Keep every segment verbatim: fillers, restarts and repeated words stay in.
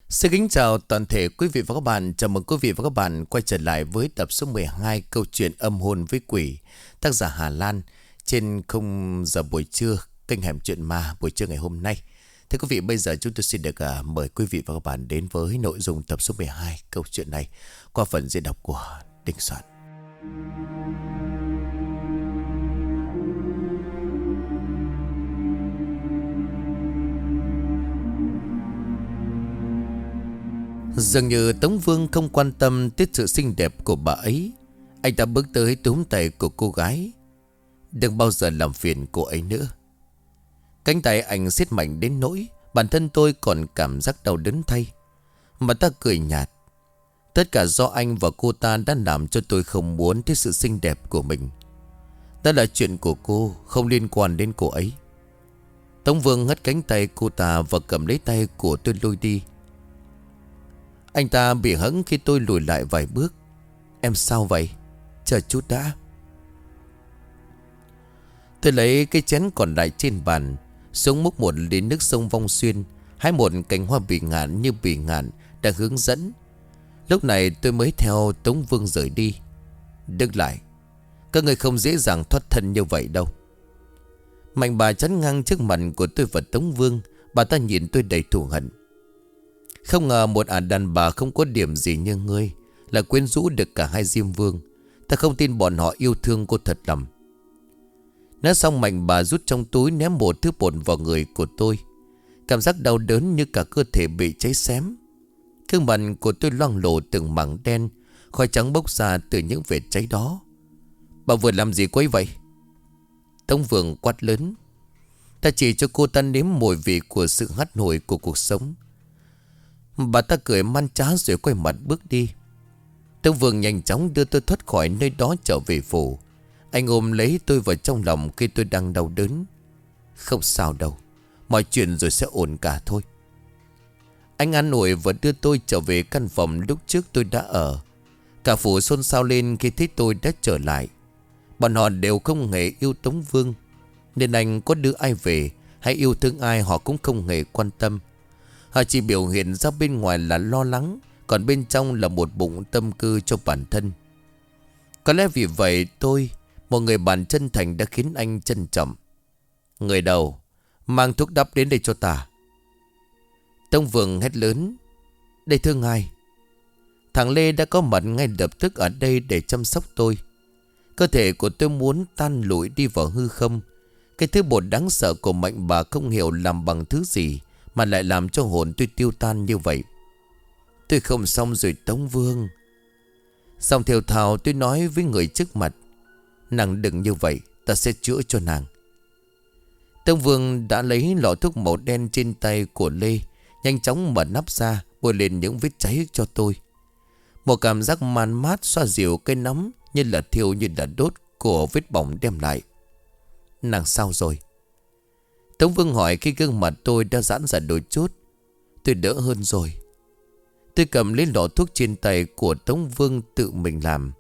Xin kính chào toàn thể quý vị và các bạn. Chào mừng quý vị và các bạn quay trở lại với tập số mười hai câu chuyện Âm hồn với quỷ, tác giả Hà Lan, trên khung giờ buổi trưa kênh Hẻm Chuyện Ma buổi trưa ngày hôm nay. Thưa quý vị, bây giờ chúng tôi xin được uh, mời quý vị và các bạn đến với nội dung tập số mười hai câu chuyện này qua phần diễn đọc của Đình Soạn. Dường như Tống Vương không quan tâm tới sự xinh đẹp của bà ấy. Anh ta bước tới túm tay của cô gái. Đừng bao giờ làm phiền cô ấy nữa. Cánh tay anh siết mạnh đến nỗi bản thân tôi còn cảm giác đau đớn thay. Mà ta cười nhạt. Tất cả do anh và cô ta đã làm cho tôi không muốn thấy sự xinh đẹp của mình. Đó là chuyện của cô, không liên quan đến cô ấy. Tống Vương ngắt cánh tay cô ta và cầm lấy tay của tôi lôi đi. Anh ta bị hẫng khi tôi lùi lại vài bước. Em sao vậy? Chờ chút đã. Tôi lấy cái chén còn lại trên bàn, xuống múc một ly nước sông Vong Xuyên, hái một cành hoa bỉ ngạn như bỉ ngạn đã hướng dẫn. Lúc này tôi mới theo Tống Vương rời đi. Đứng lại, các người không dễ dàng thoát thân như vậy đâu. Mạnh bà chắn ngang trước mặt của tôi và Tống Vương. Bà ta nhìn tôi đầy thù hận. Không ngờ một ả đàn bà không có điểm gì như ngươi là quyến rũ được cả hai Diêm Vương. Ta không tin bọn họ yêu thương cô thật lòng. Nói xong, Mạnh bà rút trong túi ném một thứ bột vào người của tôi. Cảm giác đau đớn như cả cơ thể bị cháy xém. Gương mặt của tôi loang lổ từng mảng đen, khói trắng bốc ra từ những vệt cháy đó. Bà vừa làm gì quấy vậy? Tống Vương quát lớn. Ta chỉ cho cô ta nếm mùi vị của sự hắt hồi của cuộc sống. Bà ta cười man trá rồi quay mặt bước đi. Tống Vương nhanh chóng đưa tôi thoát khỏi nơi đó trở về phủ. Anh ôm lấy tôi vào trong lòng khi tôi đang đau đớn. Không sao đâu, mọi chuyện rồi sẽ ổn cả thôi. Anh an ủi và đưa tôi trở về căn phòng lúc trước tôi đã ở. Cả phủ xôn xao lên khi thấy tôi đã trở lại. Bọn họ đều không hề yêu Tống Vương, nên anh có đưa ai về hay yêu thương ai họ cũng không hề quan tâm. Họ chỉ biểu hiện ra bên ngoài là lo lắng, còn bên trong là một bụng tâm tư cho bản thân. Có lẽ vì vậy tôi, một người bạn chân thành, đã khiến anh trân trọng. Người đầu, mang thuốc đắp đến đây cho ta. Tống Vương hét lớn. Đây thưa ngài. Thằng Lê đã có mặt ngay lập tức ở đây để chăm sóc tôi. Cơ thể của tôi muốn tan lụi đi vào hư không. Cái thứ bột đáng sợ của Mạnh bà không hiểu làm bằng thứ gì mà lại làm cho hồn tôi tiêu tan như vậy. Tôi không xong rồi Tống Vương. Xong theo thào tôi nói với người trước mặt. Nàng đừng như vậy, ta sẽ chữa cho nàng. Tống Vương đã lấy lọ thuốc màu đen trên tay của Lê, nhanh chóng mở nắp ra, bôi lên những vết cháy cho tôi. Một cảm giác man mát xoa dịu cái nóng như là thiêu như là đốt của vết bỏng đem lại. Nàng sao rồi? Tống Vương hỏi khi gương mặt tôi đã giãn ra đôi chút. Tôi đỡ hơn rồi. Tôi cầm lấy lọ thuốc trên tay của Tống Vương tự mình làm.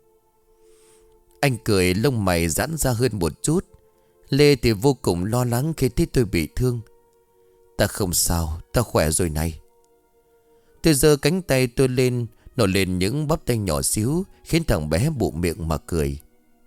Anh cười, lông mày giãn ra hơn một chút. Lê thì vô cùng lo lắng khi thấy tôi bị thương. Ta không sao, ta khỏe rồi này. Tôi giơ cánh tay tôi lên, nổi lên những bắp tay nhỏ xíu, khiến thằng bé bụng miệng mà cười.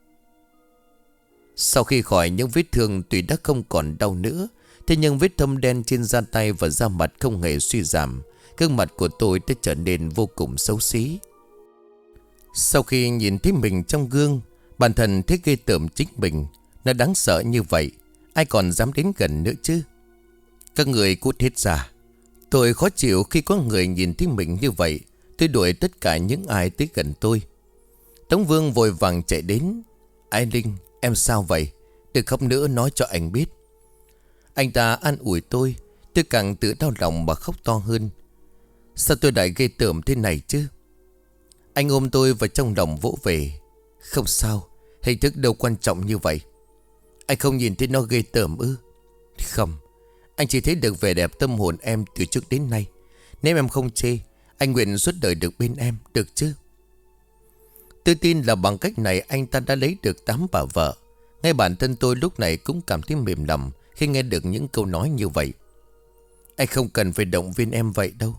Sau khi khỏi những vết thương tuy đã không còn đau nữa, thế nhưng vết thâm đen trên da tay và da mặt không hề suy giảm. Gương mặt của tôi đã trở nên vô cùng xấu xí. Sau khi nhìn thấy mình trong gương, bản thân thấy ghê tởm chính mình. Nó đáng sợ như vậy, ai còn dám đến gần nữa chứ? Các người cút hết ra. Tôi khó chịu khi có người nhìn thấy mình như vậy. Tôi đuổi tất cả những ai tới gần tôi. Tống Vương vội vàng chạy đến. Ai Linh, em sao vậy? Đừng khóc nữa, nói cho anh biết. Anh ta an ủi tôi. Tôi càng tự đau lòng mà khóc to hơn. Sao tôi lại ghê tởm thế này chứ? Anh ôm tôi vào trong lòng vỗ về. Không sao, hình thức đâu quan trọng như vậy. Anh không nhìn thấy nó ghê tởm ư? Không, anh chỉ thấy được vẻ đẹp tâm hồn em từ trước đến nay. Nếu em không chê, anh nguyện suốt đời được bên em, được chứ? Tôi tin là bằng cách này anh ta đã lấy được tám bà vợ. Ngay bản thân tôi lúc này cũng cảm thấy mềm lòng khi nghe được những câu nói như vậy. Anh không cần phải động viên em vậy đâu.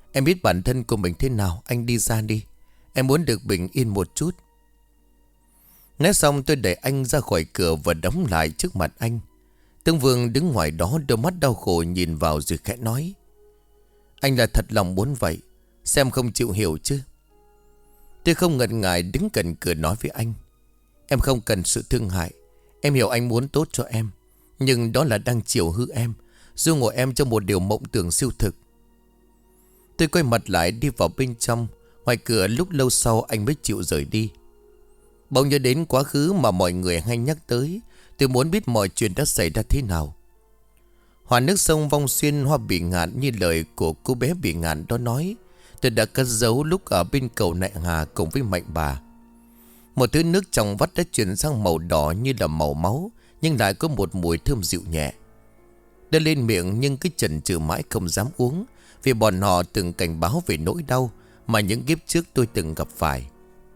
Em biết bản thân của mình thế nào. Anh đi ra đi. Em muốn được bình yên một chút. Nói xong tôi đẩy anh ra khỏi cửa và đóng lại trước mặt anh. Tương Vương đứng ngoài đó, đôi mắt đau khổ nhìn vào rồi khẽ nói: Anh là thật lòng muốn vậy, xem không chịu hiểu chứ? Tôi không ngần ngại đứng cạnh cửa nói với anh: Em không cần sự thương hại. Em hiểu anh muốn tốt cho em, nhưng đó là đang chiều hư em, ru ngủ em cho một điều mộng tưởng siêu thực. Tôi quay mặt lại đi vào bên trong. Ngoài cửa lúc lâu sau anh mới chịu rời đi. Bỗng nhớ đến quá khứ mà mọi người hay nhắc tới. Tôi muốn biết mọi chuyện đã xảy ra thế nào. Hoa nước sông Vong Xuyên hoa bị ngạn như lời của cô bé bị ngạn đó nói. Tôi đã cất giấu lúc ở bên cầu Nại Hà cùng với Mạnh bà. Một thứ nước trong vắt đã chuyển sang màu đỏ như là màu máu, nhưng lại có một mùi thơm dịu nhẹ. Đưa lên miệng nhưng cứ chần chừ mãi không dám uống, vì bọn họ từng cảnh báo về nỗi đau mà những kiếp trước tôi từng gặp phải.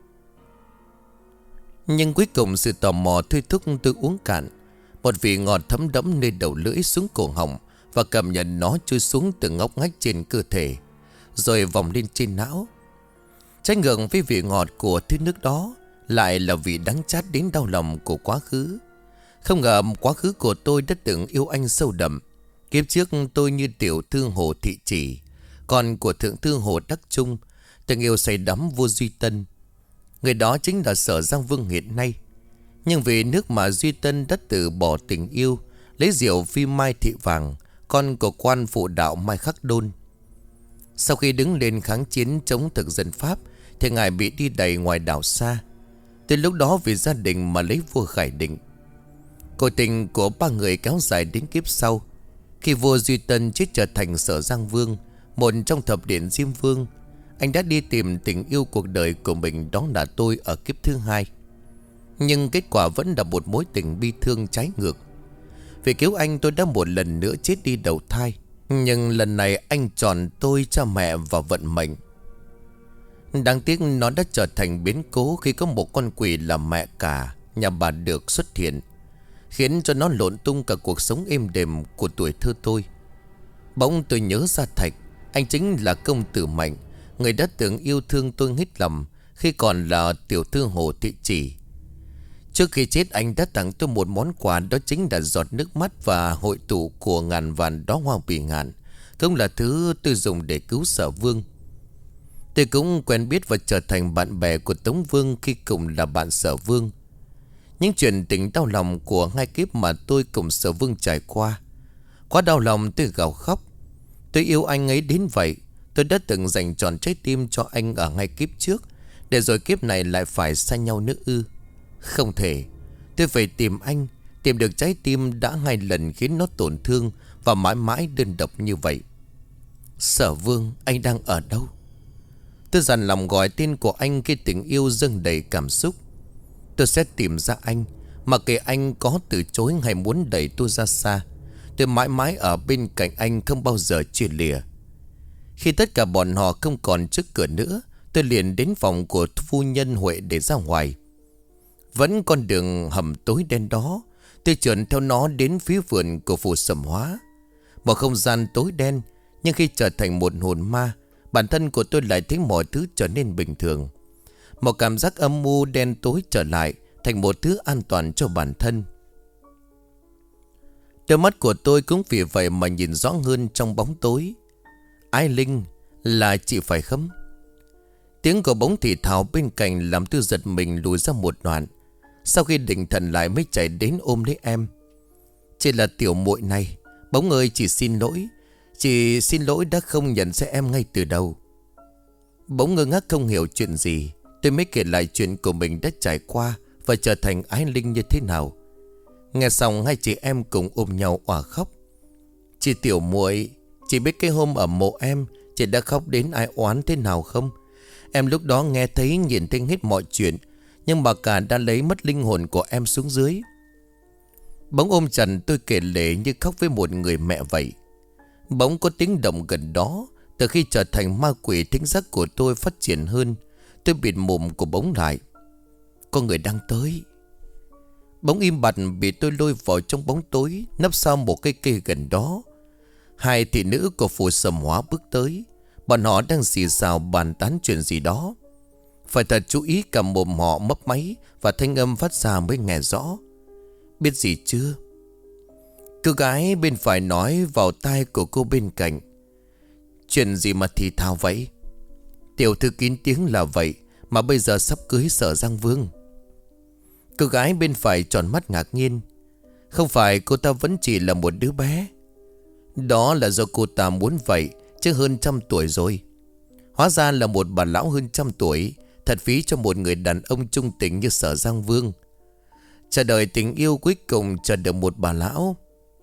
Nhưng cuối cùng sự tò mò thôi thúc tôi uống cạn. Một vị ngọt thấm đẫm nơi đầu lưỡi xuống cổ họng, và cảm nhận nó trôi xuống từ ngóc ngách trên cơ thể, rồi vòng lên trên não. Trái ngược với vị ngọt của thứ nước đó lại là vị đắng chát đến đau lòng của quá khứ. Không ngờ quá khứ của tôi đã từng yêu anh sâu đậm. Kiếp trước tôi như tiểu thư Hồ Thị Chỉ, con của thượng thư Hồ Đắc Trung, từng yêu say đắm vua Duy Tân. Người đó chính là Sở Giang Vương hiện nay. Nhưng vì nước mà Duy Tân đã từ bỏ tình yêu, lấy rượu phi Mai Thị Vàng, con của quan phụ đạo Mai Khắc Đôn. Sau khi đứng lên kháng chiến chống thực dân Pháp, thì ngài bị đi đày ngoài đảo xa. Từ lúc đó vì gia đình mà lấy vua Khải Định. Cuộc tình của ba người kéo dài đến kiếp sau. Khi vua Duy Tân chết trở thành Sở Giang Vương, một trong thập điện Diêm Vương, anh đã đi tìm tình yêu cuộc đời của mình, đó là tôi, ở kiếp thứ hai. Nhưng kết quả vẫn là một mối tình bi thương trái ngược. Vì cứu anh, tôi đã một lần nữa chết đi đầu thai. Nhưng lần này anh chọn tôi, cha mẹ và vận mệnh. Đáng tiếc nó đã trở thành biến cố khi có một con quỷ là mẹ cả nhà bà Được xuất hiện, khiến cho nó lộn tung cả cuộc sống êm đềm của tuổi thơ tôi. Bỗng tôi nhớ ra Thạch. Anh chính là công tử Mạnh, người đã từng yêu thương tôi hết lòng khi còn là tiểu thư Hồ Thị Chỉ. Trước khi chết, anh đã tặng tôi một món quà, đó chính là giọt nước mắt và hội tụ của ngàn vạn đóa hoa bỉ ngạn, cũng là thứ tôi dùng để cứu Sở Vương. Tôi cũng quen biết và trở thành bạn bè của Tống Vương khi cùng là bạn Sở Vương. Những chuyện tình đau lòng của hai kiếp mà tôi cùng Sở Vương trải qua, quá đau lòng tôi gào khóc. Tôi yêu anh ấy đến vậy. Tôi đã từng dành trọn trái tim cho anh ở hai kiếp trước, để rồi kiếp này lại phải xa nhau nữa ư? Không thể. Tôi phải tìm anh, tìm được trái tim đã hai lần khiến nó tổn thương và mãi mãi đơn độc như vậy. Sở Vương, anh đang ở đâu? Tôi dằn lòng gọi tên của anh khi tình yêu dâng đầy cảm xúc. Tôi sẽ tìm ra anh, mặc kệ anh có từ chối hay muốn đẩy tôi ra xa. Tôi mãi mãi ở bên cạnh anh, không bao giờ chia lìa. Khi tất cả bọn họ không còn trước cửa nữa, tôi liền đến phòng của phu nhân Huệ để ra ngoài. Vẫn con đường hầm tối đen đó, tôi trườn theo nó đến phía vườn của phủ Sầm Hóa. Một không gian tối đen, nhưng khi trở thành một hồn ma, bản thân của tôi lại thấy mọi thứ trở nên bình thường. Một cảm giác âm u đen tối trở lại thành một thứ an toàn cho bản thân. Đôi mắt của tôi cũng vì vậy mà nhìn rõ hơn trong bóng tối. Ái Linh, là chị phải không? Tiếng của bóng thì thào bên cạnh làm tôi giật mình lùi ra một đoạn. Sau khi định thần lại mới chạy đến ôm lấy em. Chỉ là tiểu muội này. Bóng ơi, chị xin lỗi. Chị xin lỗi đã không nhận ra em ngay từ đầu. Bóng ngơ ngác không hiểu chuyện gì. Tôi mới kể lại chuyện của mình đã trải qua và trở thành Ái Linh như thế nào. Nghe xong hai chị em cùng ôm nhau òa khóc. Chị tiểu muội, chị biết cái hôm ở mộ em, chị đã khóc đến ai oán thế nào không? Em lúc đó nghe thấy nhìn thấy hết mọi chuyện, nhưng bà cả đã lấy mất linh hồn của em xuống dưới. Bóng ôm chặt tôi kể lể như khóc với một người mẹ vậy. Bóng có tiếng động gần đó. Từ khi trở thành ma quỷ, thính giác của tôi phát triển hơn. Tôi bịt mồm của bóng lại. Có người đang tới. Bóng im bặt bị tôi lôi vào trong bóng tối, nấp sau một cây cây gần đó. Hai thị nữ của phủ Sầm Hóa bước tới. Bọn họ đang xì xào bàn tán chuyện gì đó. Phải thật chú ý, cả mồm họ mấp máy và thanh âm phát ra mới nghe rõ. Biết gì chưa? Cô gái bên phải nói vào tai của cô bên cạnh. Chuyện gì mà thì thào vậy? Tiểu thư kín tiếng là vậy mà bây giờ sắp cưới Sở Giang Vương. Cô gái bên phải tròn mắt ngạc nhiên. Không phải cô ta vẫn chỉ là một đứa bé. Đó là do cô ta muốn vậy, chứ hơn trăm tuổi rồi. Hóa ra là một bà lão hơn trăm tuổi. Thật phí cho một người đàn ông trung tình như Sở Giang Vương. Chờ đợi tình yêu cuối cùng chờ được một bà lão.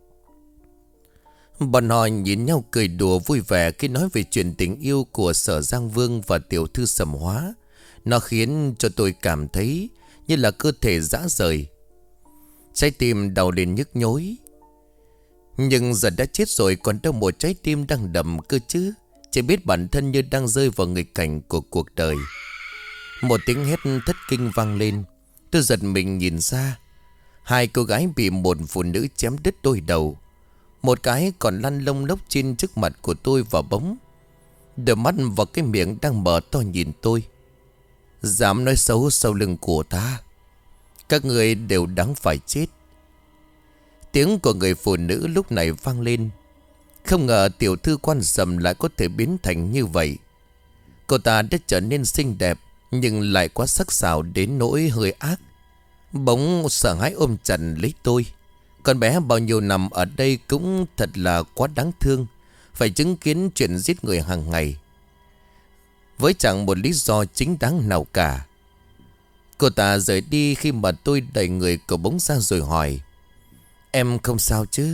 Bọn họ nhìn nhau cười đùa vui vẻ khi nói về chuyện tình yêu của Sở Giang Vương và tiểu thư Sầm Hóa. Nó khiến cho tôi cảm thấy như là cơ thể rã rời. Trái tim đau lên nhức nhối. Nhưng giờ đã chết rồi, còn đâu một trái tim đang đầm cơ chứ. Chỉ biết bản thân như đang rơi vào nghịch cảnh của cuộc đời. Một tiếng hét thất kinh vang lên. Tôi giật mình nhìn ra. Hai cô gái bị một phụ nữ chém đứt đôi đầu. Một cái còn lăn lông lốc trên trước mặt của tôi và bóng. Đôi mắt và cái miệng đang mở to nhìn tôi. Dám nói xấu sau lưng của ta, các người đều đáng phải chết. Tiếng của người phụ nữ lúc này vang lên. Không ngờ tiểu thư Quan Sầm lại có thể biến thành như vậy. Cô ta đã trở nên xinh đẹp, nhưng lại quá sắc sảo đến nỗi hơi ác. Bỗng sợ hãi ôm chặt lấy tôi. Con bé bao nhiêu năm ở đây cũng thật là quá đáng thương, phải chứng kiến chuyện giết người hàng ngày với chẳng một lý do chính đáng nào cả. Cô ta rời đi khi mà tôi đẩy người của bóng ra rồi hỏi. Em không sao chứ?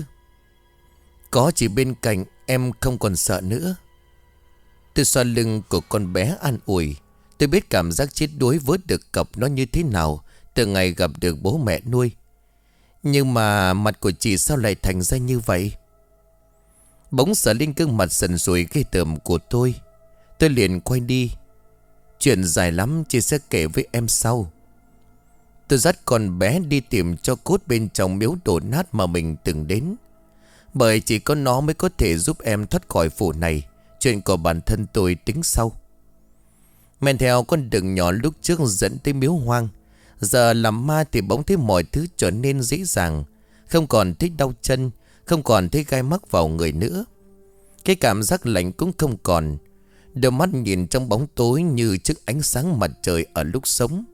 Có chị bên cạnh em không còn sợ nữa. Tôi xoa lưng của con bé an ủi. Tôi biết cảm giác chết đuối vớt được cọc nó như thế nào từ ngày gặp được bố mẹ nuôi. Nhưng mà mặt của chị sao lại thành ra như vậy? Bỗng sờ lên gương mặt sần sùi ghê tởm của tôi. Tôi liền quay đi. Chuyện dài lắm, chị sẽ kể với em sau. Tôi dắt con bé đi tìm cho cốt bên trong miếu đổ nát mà mình từng đến. Bởi chỉ có nó mới có thể giúp em thoát khỏi phủ này. Chuyện của bản thân tôi tính sau. Men theo con đường nhỏ lúc trước dẫn tới miếu hoang. Giờ làm ma thì bỗng thấy mọi thứ trở nên dễ dàng. Không còn thích đau chân, không còn thấy gai mắc vào người nữa. Cái cảm giác lạnh cũng không còn. Đôi mắt nhìn trong bóng tối như trước ánh sáng mặt trời ở lúc sống.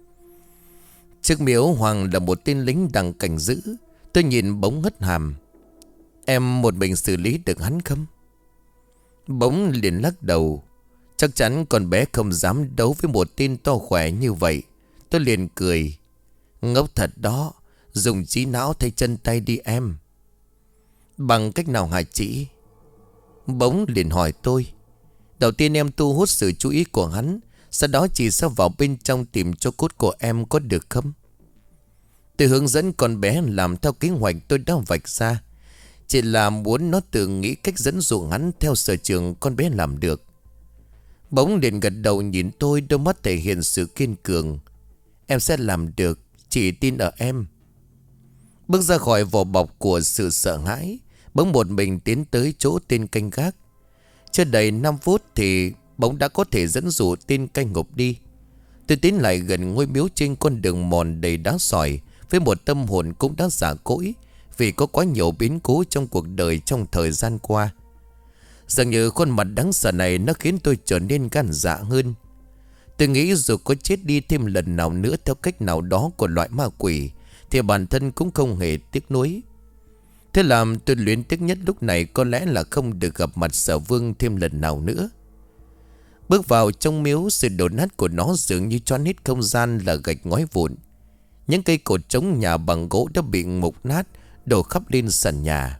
Trước miếu hoang là một tên lính đang cảnh giữ. Tôi nhìn bỗng hất hàm. Em một mình xử lý được hắn không? Bỗng liền lắc đầu. Chắc chắn con bé không dám đấu với một tên to khỏe như vậy. Tôi liền cười. Ngốc thật đó. Dùng trí não thay chân tay đi em. Bằng cách nào hả chị? Bỗng liền hỏi tôi. Đầu tiên em thu hút sự chú ý của hắn. Sau đó chị sẽ vào bên trong tìm cho cốt của em, có được không? Tôi hướng dẫn con bé làm theo kế hoạch tôi đã vạch ra. Chỉ là muốn nó tự nghĩ cách dẫn dụ hắn theo sở trường con bé làm được. Bỗng liền gật đầu nhìn tôi, đôi mắt thể hiện sự kiên cường. Em sẽ làm được, chỉ tin ở em. Bước ra khỏi vỏ bọc của sự sợ hãi, bỗng một mình tiến tới chỗ tên canh gác. Chưa đầy năm phút thì bỗng đã có thể dẫn dụ tên canh ngục đi. Tôi tiến lại gần ngôi miếu trên con đường mòn đầy đá sỏi, với một tâm hồn cũng đã già cỗi vì có quá nhiều biến cố trong cuộc đời trong thời gian qua. Dường như khuôn mặt đáng sợ này nó khiến tôi trở nên gan dạ hơn. Tôi nghĩ dù có chết đi thêm lần nào nữa theo cách nào đó của loại ma quỷ thì bản thân cũng không hề tiếc nuối. Thế làm tôi luyến tiếc nhất lúc này có lẽ là không được gặp mặt Sở Vương thêm lần nào nữa. Bước vào trong miếu, sự đổ nát của nó dường như choán hết không gian là gạch ngói vụn. Những cây cột trống nhà bằng gỗ đã bị mục nát, đổ khắp lên sàn nhà.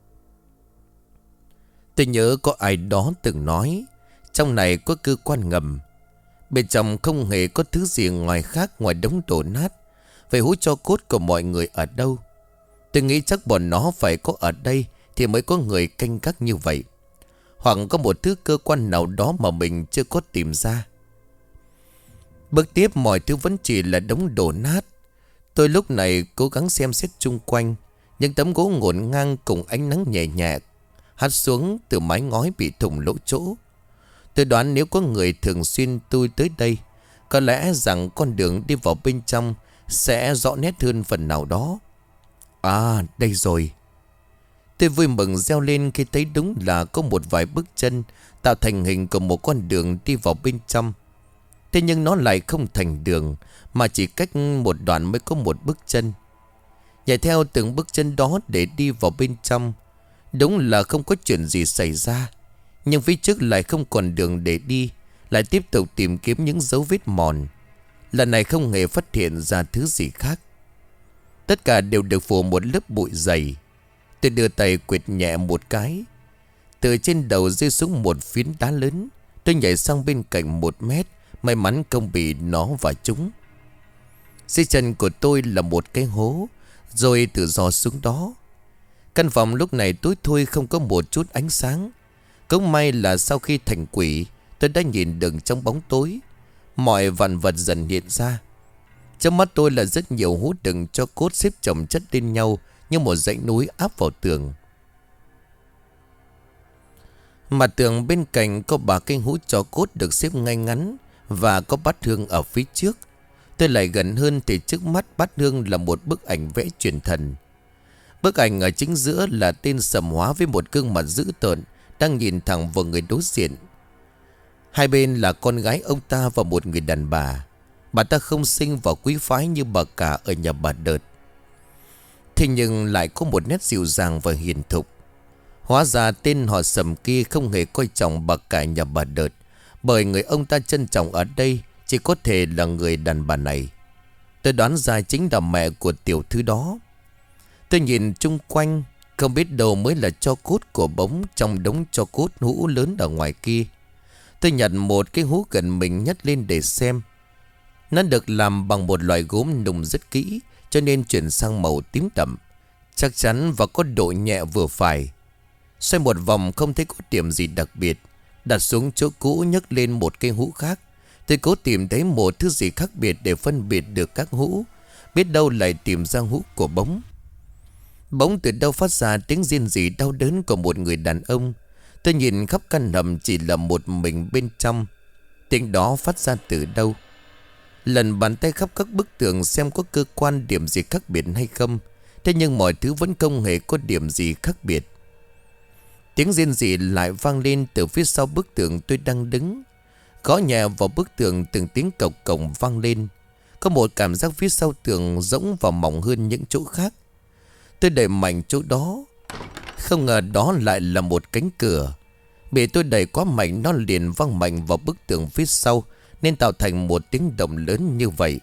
Tôi nhớ có ai đó từng nói trong này có cơ quan ngầm. Bên trong không hề có thứ gì ngoài khác ngoài đống đổ nát. Vậy hú cho cốt của mọi người ở đâu? Tôi nghĩ chắc bọn nó phải có ở đây thì mới có người canh gác như vậy. Hoặc có một thứ cơ quan nào đó mà mình chưa có tìm ra. Bước tiếp mọi thứ vẫn chỉ là đống đổ nát. Tôi lúc này cố gắng xem xét chung quanh. Những tấm gỗ ngổn ngang cùng ánh nắng nhẹ nhẹ hắt xuống từ mái ngói bị thủng lỗ chỗ. Tôi đoán nếu có người thường xuyên tôi tới đây, có lẽ rằng con đường đi vào bên trong sẽ rõ nét hơn phần nào đó. À, đây rồi. Tôi vui mừng reo lên khi thấy đúng là có một vài bước chân tạo thành hình của một con đường đi vào bên trong. Thế nhưng nó lại không thành đường, mà chỉ cách một đoạn mới có một bước chân. Nhảy theo từng bước chân đó để đi vào bên trong, đúng là không có chuyện gì xảy ra. Nhưng phía trước lại không còn đường để đi, lại tiếp tục tìm kiếm những dấu vết mòn. Lần này không hề phát hiện ra thứ gì khác. Tất cả đều được phủ một lớp bụi dày. Tôi đưa tay quệt nhẹ một cái, từ trên đầu rơi xuống một phiến đá lớn. Tôi nhảy sang bên cạnh một mét, may mắn không bị nó và trúng. Dưới chân của tôi là một cái hố, rồi tự dò xuống đó. Căn phòng lúc này tối thui, không có một chút ánh sáng. Cũng may là sau khi thành quỷ, tôi đã nhìn được trong bóng tối. Mọi vạn vật dần hiện ra. Trong mắt tôi là rất nhiều hũ đựng cho cốt xếp chồng chất lên nhau như một dãy núi áp vào tường. Mặt tường bên cạnh có ba cái hũ cho cốt được xếp ngay ngắn, và có bát hương ở phía trước. Tôi lại gần hơn thì trước mắt bát hương là một bức ảnh vẽ truyền thần. Bức ảnh ở chính giữa là tên Sầm Hóa với một gương mặt dữ tợn đang nhìn thẳng vào người đối diện. Hai bên là con gái ông ta và một người đàn bà. Bà ta không xinh và quý phái như bà cả ở nhà bà Đợt, thế nhưng lại có một nét dịu dàng và hiền thục. Hóa ra tên họ Sầm kia không hề coi trọng bà cả nhà bà Đợt, bởi người ông ta trân trọng ở đây chỉ có thể là người đàn bà này. Tôi đoán ra chính là mẹ của tiểu thư đó. Tôi nhìn chung quanh, không biết đâu mới là tro cốt của bóng trong đống tro cốt hũ lớn ở ngoài kia. Tôi nhặt một cái hũ gần mình nhấc lên để xem. Nó được làm bằng một loại gốm nung rất kỹ, cho nên chuyển sang màu tím đậm, chắc chắn và có độ nhẹ vừa phải. Xoay một vòng không thấy có điểm gì đặc biệt, đặt xuống chỗ cũ nhấc lên một cái hũ khác. Tôi cố tìm thấy một thứ gì khác biệt để phân biệt được các hũ, biết đâu lại tìm ra hũ của bóng. Bóng từ đâu phát ra tiếng rên rỉ đau đớn của một người đàn ông. Tôi nhìn khắp căn hầm chỉ là một mình bên trong. Tiếng đó phát ra từ đâu? Lần bàn tay khắp các bức tường xem có cơ quan điểm gì khác biệt hay không. Thế nhưng mọi thứ vẫn không hề có điểm gì khác biệt. Tiếng rên rỉ lại vang lên từ phía sau bức tường tôi đang đứng. Gõ nhẹ vào bức tường, từng tiếng cộc cổng vang lên. Có một cảm giác phía sau tường rỗng và mỏng hơn những chỗ khác. Tôi đẩy mạnh chỗ đó, không ngờ đó lại là một cánh cửa. Bị tôi đẩy quá mạnh, nó liền văng mạnh vào bức tường phía sau, nên tạo thành một tiếng động lớn như vậy.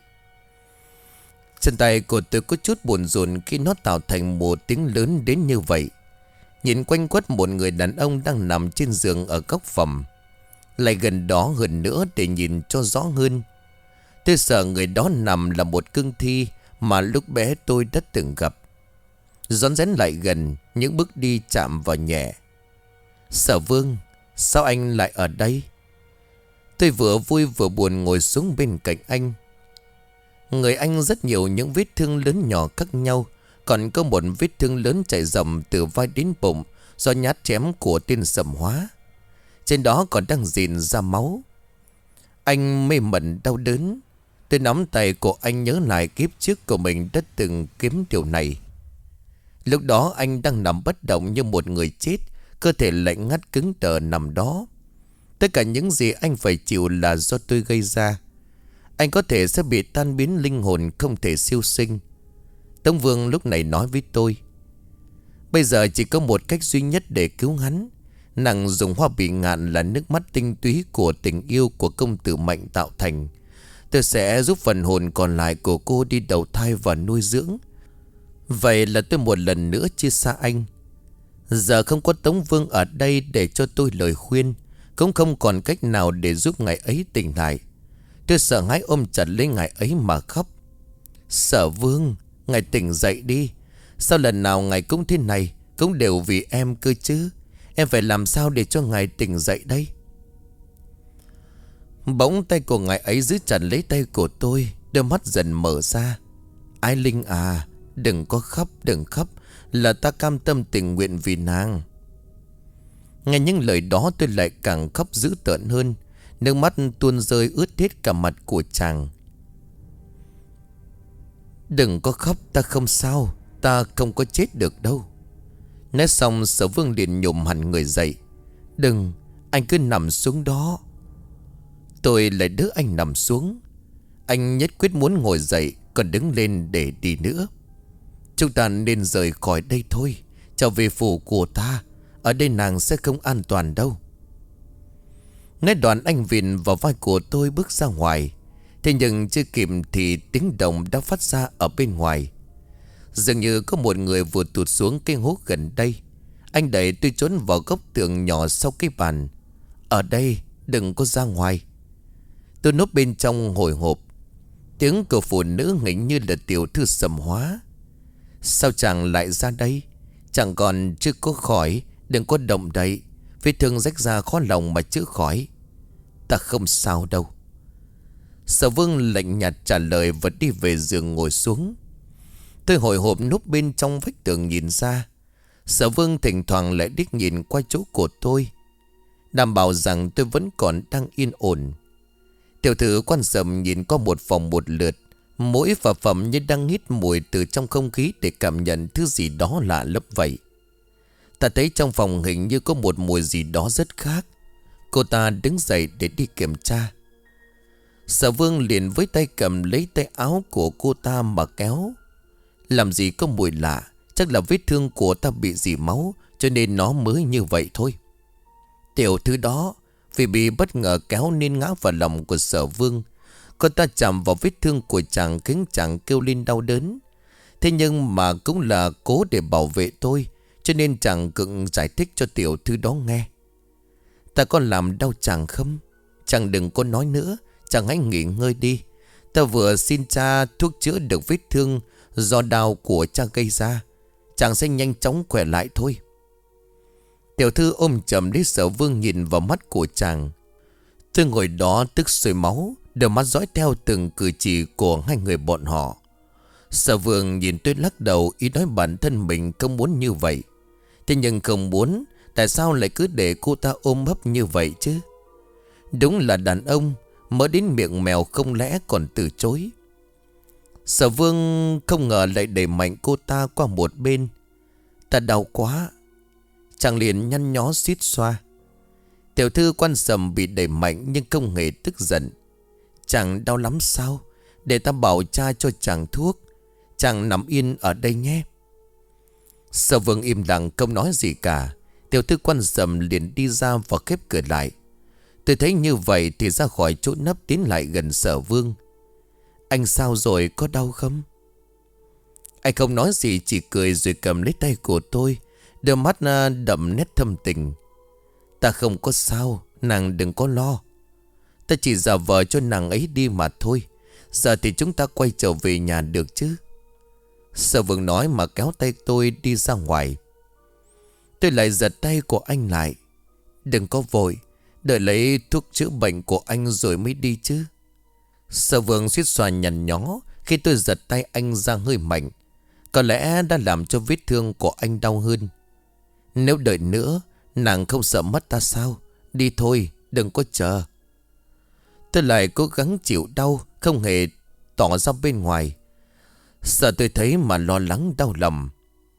Chân tay của tôi có chút buồn rùn khi nó tạo thành một tiếng lớn đến như vậy. Nhìn quanh quất một người đàn ông đang nằm trên giường ở góc phòng. Lại gần đó hơn nữa để nhìn cho rõ hơn. Tôi sợ người đó nằm là một cương thi mà lúc bé tôi đã từng gặp. Rón rén lại gần, những bước đi chạm vào nhẹ. Sở Vương, sao anh lại ở đây? Tôi vừa vui vừa buồn ngồi xuống bên cạnh anh. Người anh rất nhiều những vết thương lớn nhỏ khác nhau. Còn có một vết thương lớn chảy rộng từ vai đến bụng do nhát chém của tên Sầm Hóa. Trên đó còn đang rịn ra máu. Anh mê mẩn đau đớn. Tôi nắm tay của anh nhớ lại kiếp trước của mình đã từng kiếm điều này. Lúc đó anh đang nằm bất động như một người chết, cơ thể lạnh ngắt cứng đờ nằm đó. Tất cả những gì anh phải chịu là do tôi gây ra. Anh có thể sẽ bị tan biến linh hồn, không thể siêu sinh. Tống Vương lúc này nói với tôi, bây giờ chỉ có một cách duy nhất để cứu hắn. Nàng dùng hoa bị ngạn là nước mắt tinh túy của tình yêu của công tử Mạnh tạo thành. Tôi sẽ giúp phần hồn còn lại của cô đi đầu thai và nuôi dưỡng. Vậy là tôi một lần nữa chia xa anh. Giờ không có Tống Vương ở đây để cho tôi lời khuyên, cũng không còn cách nào để giúp ngài ấy tỉnh lại. Tôi sợ hãi ôm chặt lấy ngài ấy mà khóc. Sở Vương, ngài tỉnh dậy đi. Sao lần nào ngài cũng thế này, cũng đều vì em cơ chứ. Em phải làm sao để cho ngài tỉnh dậy đây? Bỗng tay của ngài ấy giữ chặt lấy tay của tôi, đôi mắt dần mở ra. Ái Linh à, đừng có khóc, đừng khóc. Là ta cam tâm tình nguyện vì nàng. Nghe những lời đó tôi lại càng khóc dữ tợn hơn. Nước mắt tuôn rơi ướt hết cả mặt của chàng. Đừng có khóc, ta không sao. Ta không có chết được đâu. Nói xong Sở Vương liền nhổm hẳn người dậy. Đừng, anh cứ nằm xuống đó. Tôi lại đỡ anh nằm xuống. Anh nhất quyết muốn ngồi dậy, còn đứng lên để đi nữa. Chúng ta nên rời khỏi đây thôi, trở về phủ của ta. Ở đây nàng sẽ không an toàn đâu. Nói đoạn anh vịn vào vai của tôi bước ra ngoài. Thế nhưng chưa kịp thì tiếng động đã phát ra ở bên ngoài. Dường như có một người vừa tụt xuống cái hố gần đây. Anh đẩy tôi trốn vào góc tường nhỏ sau cái bàn. Ở đây, đừng có ra ngoài. Tôi núp bên trong hồi hộp. Tiếng của phụ nữ hình như là tiểu thư Sầm Hóa. Sao chàng lại ra đây? Chẳng còn chưa có khỏi. Đừng có động đậy. Vết thương rách ra khó lòng mà chữa khỏi. Ta không sao đâu. Sở Vương lạnh nhạt trả lời và đi về giường ngồi xuống. Tôi hồi hộp núp bên trong vách tường nhìn ra. Sở Vương thỉnh thoảng lại đích nhìn qua chỗ của tôi, đảm bảo rằng tôi vẫn còn đang yên ổn. Tiểu thư Quan Sầm nhìn qua một vòng một lượt. Mỗi phà phẩm như đang hít mùi từ trong không khí để cảm nhận thứ gì đó lạ lẫm vậy. Ta thấy trong phòng hình như có một mùi gì đó rất khác. Cô ta đứng dậy để đi kiểm tra. Sở Vương liền với tay cầm lấy tay áo của cô ta mà kéo. Làm gì có mùi lạ. Chắc là vết thương của ta bị dì máu, cho nên nó mới như vậy thôi. Tiểu thư đó vì bị bất ngờ kéo nên ngã vào lòng của Sở Vương. Cô ta chạm vào vết thương của chàng khiến chàng kêu lên đau đớn. Thế nhưng mà cũng là cố để bảo vệ tôi, cho nên chàng cựng giải thích cho tiểu thư đó nghe. Ta có làm đau chàng không? Chàng đừng có nói nữa. Chàng hãy nghỉ ngơi đi. Ta vừa xin cha thuốc chữa được vết thương do đau của cha gây ra. Chàng sẽ nhanh chóng khỏe lại thôi. Tiểu thư ôm chầm lấy Sở Vương nhìn vào mắt của chàng. Tôi ngồi đó tức sôi máu, đôi mắt dõi theo từng cử chỉ của hai người bọn họ. Sở Vương nhìn tôi lắc đầu, ý nói bản thân mình không muốn như vậy. Thế nhưng không muốn, tại sao lại cứ để cô ta ôm hấp như vậy chứ? Đúng là đàn ông, mới đến miệng mèo không lẽ còn từ chối. Sở Vương không ngờ lại đẩy mạnh cô ta qua một bên. Ta đau quá. Chàng liền nhăn nhó suýt xoa. Tiểu thư Quan Sầm bị đẩy mạnh nhưng không hề tức giận. Chàng đau lắm sao? Để ta bảo cha cho chàng thuốc. Chàng nằm yên ở đây nhé. Sở Vương im lặng không nói gì cả. Tiểu thư Quan Sầm liền đi ra và khép cửa lại. Tôi thấy như vậy thì ra khỏi chỗ nấp tiến lại gần Sở Vương. Anh sao rồi, có đau không? Anh không nói gì, chỉ cười rồi cầm lấy tay của tôi, đôi mắt đậm nét thâm tình. Ta không có sao, nàng đừng có lo. Ta chỉ giả vờ cho nàng ấy đi mà thôi. Giờ thì chúng ta quay trở về nhà được chứ? Sở Vương nói mà kéo tay tôi đi ra ngoài. Tôi lại giật tay của anh lại. Đừng có vội, đợi lấy thuốc chữa bệnh của anh rồi mới đi chứ. Sở Vương suýt xoa nhằn nhó khi tôi giật tay anh ra hơi mạnh. Có lẽ đã làm cho vết thương của anh đau hơn. Nếu đợi nữa, nàng không sợ mất ta sao? Đi thôi, đừng có chờ. Tôi lại cố gắng chịu đau, không hề tỏ ra bên ngoài. Sợ tôi thấy mà lo lắng đau lòng.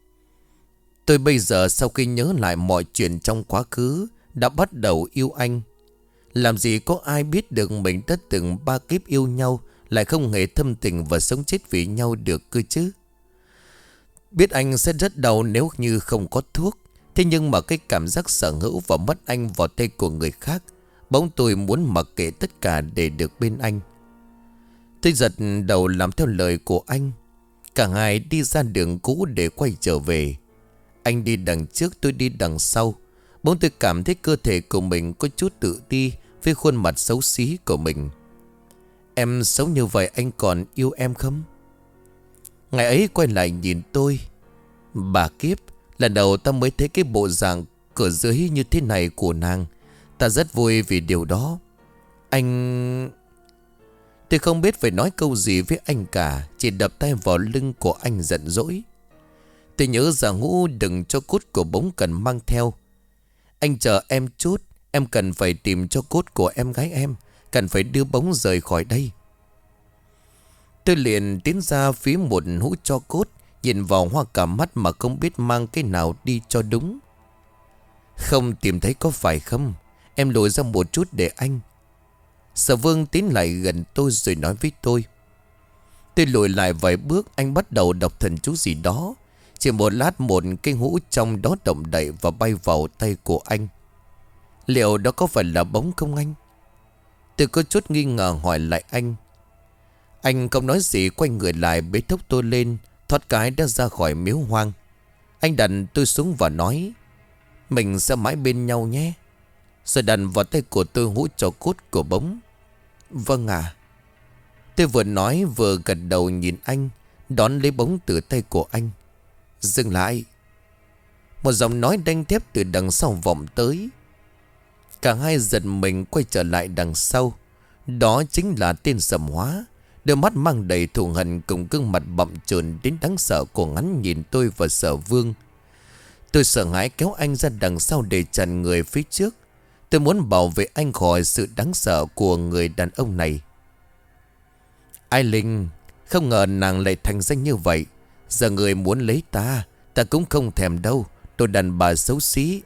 Tôi bây giờ sau khi nhớ lại mọi chuyện trong quá khứ, đã bắt đầu yêu anh. Làm gì có ai biết được mình đã từng ba kiếp yêu nhau, lại không hề thâm tình và sống chết vì nhau được cơ chứ. Biết anh sẽ rất đau nếu như không có thuốc. Thế nhưng mà cái cảm giác sở hữu và mất anh vào tay của người khác, bỗng tôi muốn mặc kệ tất cả để được bên anh. Tôi giật đầu làm theo lời của anh. Cả hai đi ra đường cũ để quay trở về. Anh đi đằng trước, tôi đi đằng sau. Bỗng tôi cảm thấy cơ thể của mình có chút tự ti với khuôn mặt xấu xí của mình. Em xấu như vậy anh còn yêu em không? Ngày ấy quay lại nhìn tôi. Bà kiếp, lần đầu ta mới thấy cái bộ dạng cửa dưới như thế này của nàng. Ta rất vui vì điều đó. Anh... Tôi không biết phải nói câu gì với anh cả, chỉ đập tay vào lưng của anh giận dỗi. Tôi nhớ ra ngũ đừng cho cút của bóng cần mang theo. Anh chờ em chút. Em cần phải tìm cho cốt của em gái em. Cần phải đưa bóng rời khỏi đây. Tôi liền tiến ra phía một hũ tro cốt, nhìn vào hoa cả mắt mà không biết mang cái nào đi cho đúng. Không tìm thấy có phải không? Em lùi ra một chút để anh. Sở Vương tiến lại gần tôi rồi nói với tôi. Tôi lùi lại vài bước, anh bắt đầu đọc thần chú gì đó. Chỉ một lát một cái hũ trong đó động đậy và bay vào tay của anh. Liệu đó có phải là bóng không anh? Tôi có chút nghi ngờ hỏi lại anh. Anh không nói gì, quay người lại bế thốc tôi lên, thoát cái đã ra khỏi miếu hoang. Anh đặt tôi xuống và nói, mình sẽ mãi bên nhau nhé. Rồi đặt vào tay của tôi hũ tro cốt của bóng. Vâng ạ. Tôi vừa nói vừa gật đầu nhìn anh, đón lấy bóng từ tay của anh. Dừng lại. Một giọng nói đanh thép từ đằng sau vọng tới. Cả hai giật mình quay trở lại đằng sau. Đó chính là tên Sầm Hóa. Đôi mắt mang đầy thù hận cùng gương mặt bặm trợn đến đáng sợ của hắn nhìn tôi và Sở Vương. Tôi sợ hãi kéo anh ra đằng sau để chặn người phía trước. Tôi muốn bảo vệ anh khỏi sự đáng sợ của người đàn ông này. Ai Linh, không ngờ nàng lại thành danh như vậy. Giờ người muốn lấy ta, ta cũng không thèm đâu. Tôi đàn bà xấu xí.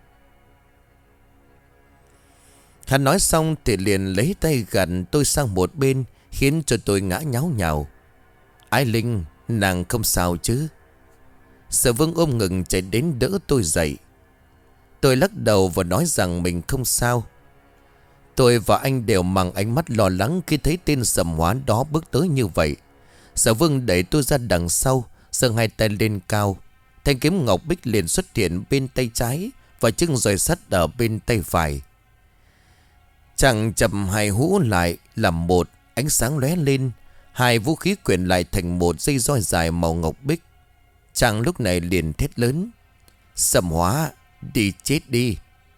Hắn nói xong thì liền lấy tay gạt tôi sang một bên, khiến cho tôi ngã nháo nhào. Ái Linh, nàng không sao chứ? Sở Vương ôm ngực chạy đến đỡ tôi dậy. Tôi lắc đầu và nói rằng mình không sao. Tôi và anh đều mang ánh mắt lo lắng khi thấy tên Sầm Hóa đó bước tới như vậy. Sở Vương đẩy tôi ra đằng sau, giơ hai tay lên cao. Thanh kiếm ngọc bích liền xuất hiện bên tay trái và chiếc roi sắt ở bên tay phải. Chàng chầm hai hũ lại làm một, ánh sáng lóe lên. Hai vũ khí quyện lại thành một dây roi dài màu ngọc bích. Chàng lúc này liền thét lớn. Sầm Hóa, đi chết đi.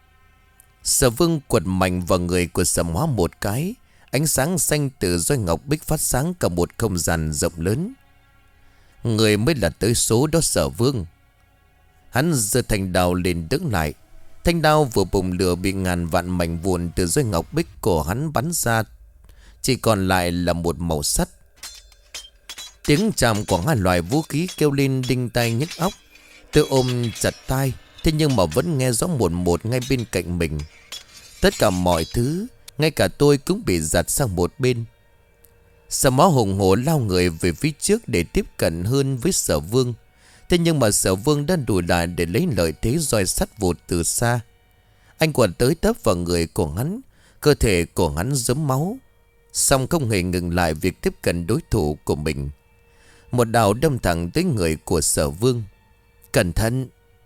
Sở Vương quật mạnh vào người của Sầm Hóa một cái. Ánh sáng xanh từ roi ngọc bích phát sáng cả một không gian rộng lớn. Người mới là tới số đó Sở Vương. Hắn giơ thanh đao lên đứng lại. Thanh đao vừa bùng lửa bị ngàn vạn mảnh vụn từ roi ngọc bích của hắn bắn ra. Chỉ còn lại là một màu sắt. Tiếng chạm của hai loại vũ khí kêu lên đinh tai nhức óc. Tôi ôm chặt tai, thế nhưng mà vẫn nghe rõ một một ngay bên cạnh mình. Tất cả mọi thứ, ngay cả tôi cũng bị giặt sang một bên. Sầm Hóa hùng hổ lao người về phía trước để tiếp cận hơn với Sở Vương. Thế nhưng mà Sở Vương đã đùi lại để lấy lợi thế roi sắt vụt từ xa. Anh quật tới tấp vào người của hắn. Cơ thể của hắn rớm máu. Xong không hề ngừng lại việc tiếp cận đối thủ của mình. Một đao đâm thẳng tới người của Sở Vương. Cẩn thận!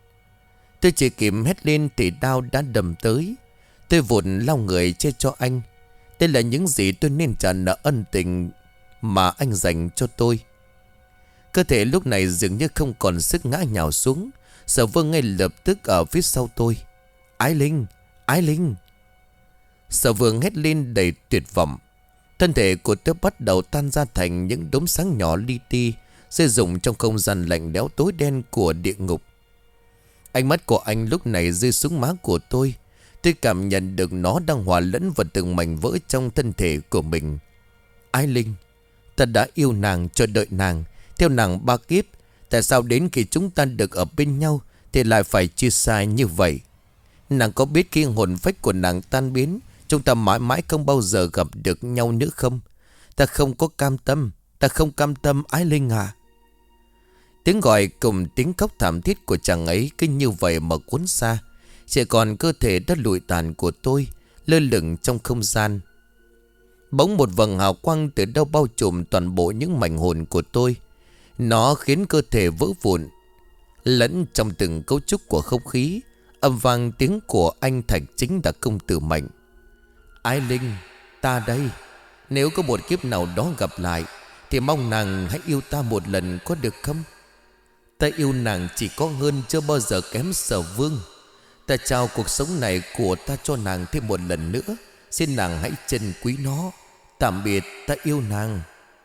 Tôi chỉ kịp hét lên thì đao đã đâm tới. Tôi vụt lao người che cho anh. Đây là những gì tôi nên trả nợ ân tình mà anh dành cho tôi. Cơ thể lúc này dường như không còn sức ngã nhào xuống. Sở Vương ngay lập tức ở phía sau tôi. Ái Linh! Ái Linh! Sở Vương hét lên đầy tuyệt vọng. Thân thể của tôi bắt đầu tan ra thành những đốm sáng nhỏ li ti, rơi rụng trong không gian lạnh lẽo tối đen của địa ngục. Ánh mắt của anh lúc này rơi xuống má của tôi. Tôi cảm nhận được nó đang hòa lẫn vào từng mảnh vỡ trong thân thể của mình. Ái Linh, ta đã yêu nàng, chờ đợi nàng, theo nàng ba kiếp. Tại sao đến khi chúng ta được ở bên nhau thì lại phải chia xa như vậy? Nàng có biết khi hồn phách của nàng tan biến, chúng ta mãi mãi không bao giờ gặp được nhau nữa không? Ta không có cam tâm, ta không cam tâm Ái Linh à. Tiếng gọi cùng tiếng khóc thảm thiết của chàng ấy cứ như vậy mà cuốn xa. Chỉ còn cơ thể đã lụi tàn của tôi lơ lửng trong không gian. Bỗng một vầng hào quang từ đâu bao trùm toàn bộ những mảnh hồn của tôi. Nó khiến cơ thể vỡ vụn. Lẫn trong từng cấu trúc của không khí, âm vang tiếng của anh Thạch chính là công tử Mạnh. Ái Linh, ta đây. Nếu có một kiếp nào đó gặp lại thì mong nàng hãy yêu ta một lần có được không? Ta yêu nàng chỉ có hơn, chưa bao giờ kém Sở Vương. Ta trao cuộc sống này của ta cho nàng thêm một lần nữa. Xin nàng hãy trân quý nó. Tạm biệt, ta yêu nàng.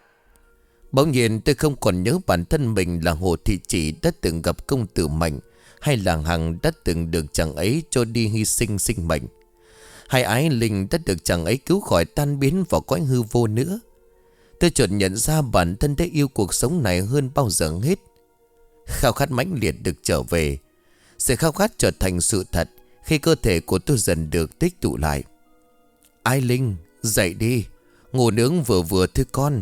Bỗng nhiên tôi không còn nhớ bản thân mình là Hồ Thị Chỉ đã từng gặp công tử Mạnh. hay là Hằng đã từng được chàng ấy cho đi hy sinh sinh mệnh? Hay Ái Linh đã được chàng ấy cứu khỏi tan biến vào cõi hư vô nữa? Tôi chợt nhận ra bản thân đã yêu cuộc sống này hơn bao giờ hết. Khao khát mãnh liệt được trở về. Sự khao khát trở thành sự thật khi cơ thể của tôi dần được tích tụ lại. Ái Linh, dậy đi, ngủ nướng vừa vừa thôi con.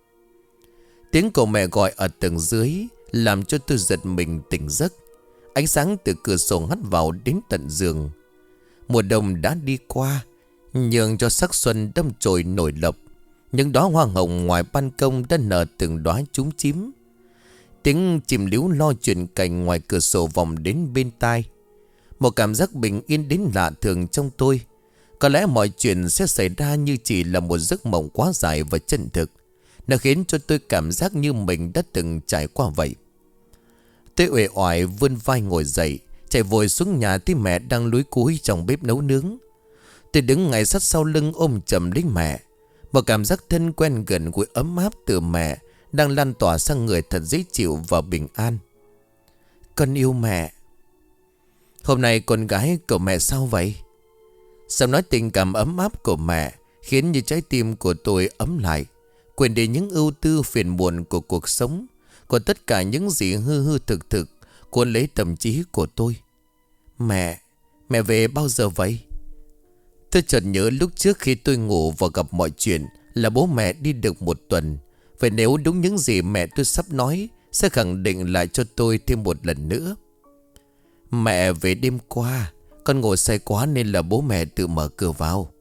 Tiếng của mẹ gọi ở tầng dưới làm cho tôi giật mình tỉnh giấc. Ánh sáng từ cửa sổ hắt vào đến tận giường. Mùa đông đã đi qua, nhường cho sắc xuân đâm chồi nổi lộc. Những đóa hoa hồng ngoài ban công đã nở từng đóa chúm chím. Tiếng chim líu lo chuyện cành ngoài cửa sổ vọng đến bên tai. Một cảm giác bình yên đến lạ thường trong tôi. Có lẽ mọi chuyện sẽ xảy ra như chỉ là một giấc mộng quá dài và chân thực. Nó khiến cho tôi cảm giác như mình đã từng trải qua vậy. Tôi uể oải vươn vai ngồi dậy, chạy vội xuống nhà thấy mẹ đang lúi cúi trong bếp nấu nướng. Tôi đứng ngay sát sau lưng ôm chầm lấy mẹ. Một cảm giác thân quen gần gũi ấm áp từ mẹ đang lan tỏa sang người thật dễ chịu và bình an. Con yêu mẹ. Hôm nay con gái của mẹ sao vậy? Giọng nói tình cảm ấm áp của mẹ khiến như trái tim của tôi ấm lại, quên đi những ưu tư phiền muộn của cuộc sống, của tất cả những gì hư hư thực thực cuốn lấy tâm trí của tôi. Mẹ, mẹ về bao giờ vậy? Tôi chợt nhớ lúc trước khi tôi ngủ và gặp mọi chuyện là bố mẹ đi được một tuần. Vậy nếu đúng những gì mẹ tôi sắp nói sẽ khẳng định lại cho tôi thêm một lần nữa. Mẹ về đêm qua, con ngồi say quá nên là bố mẹ tự mở cửa vào.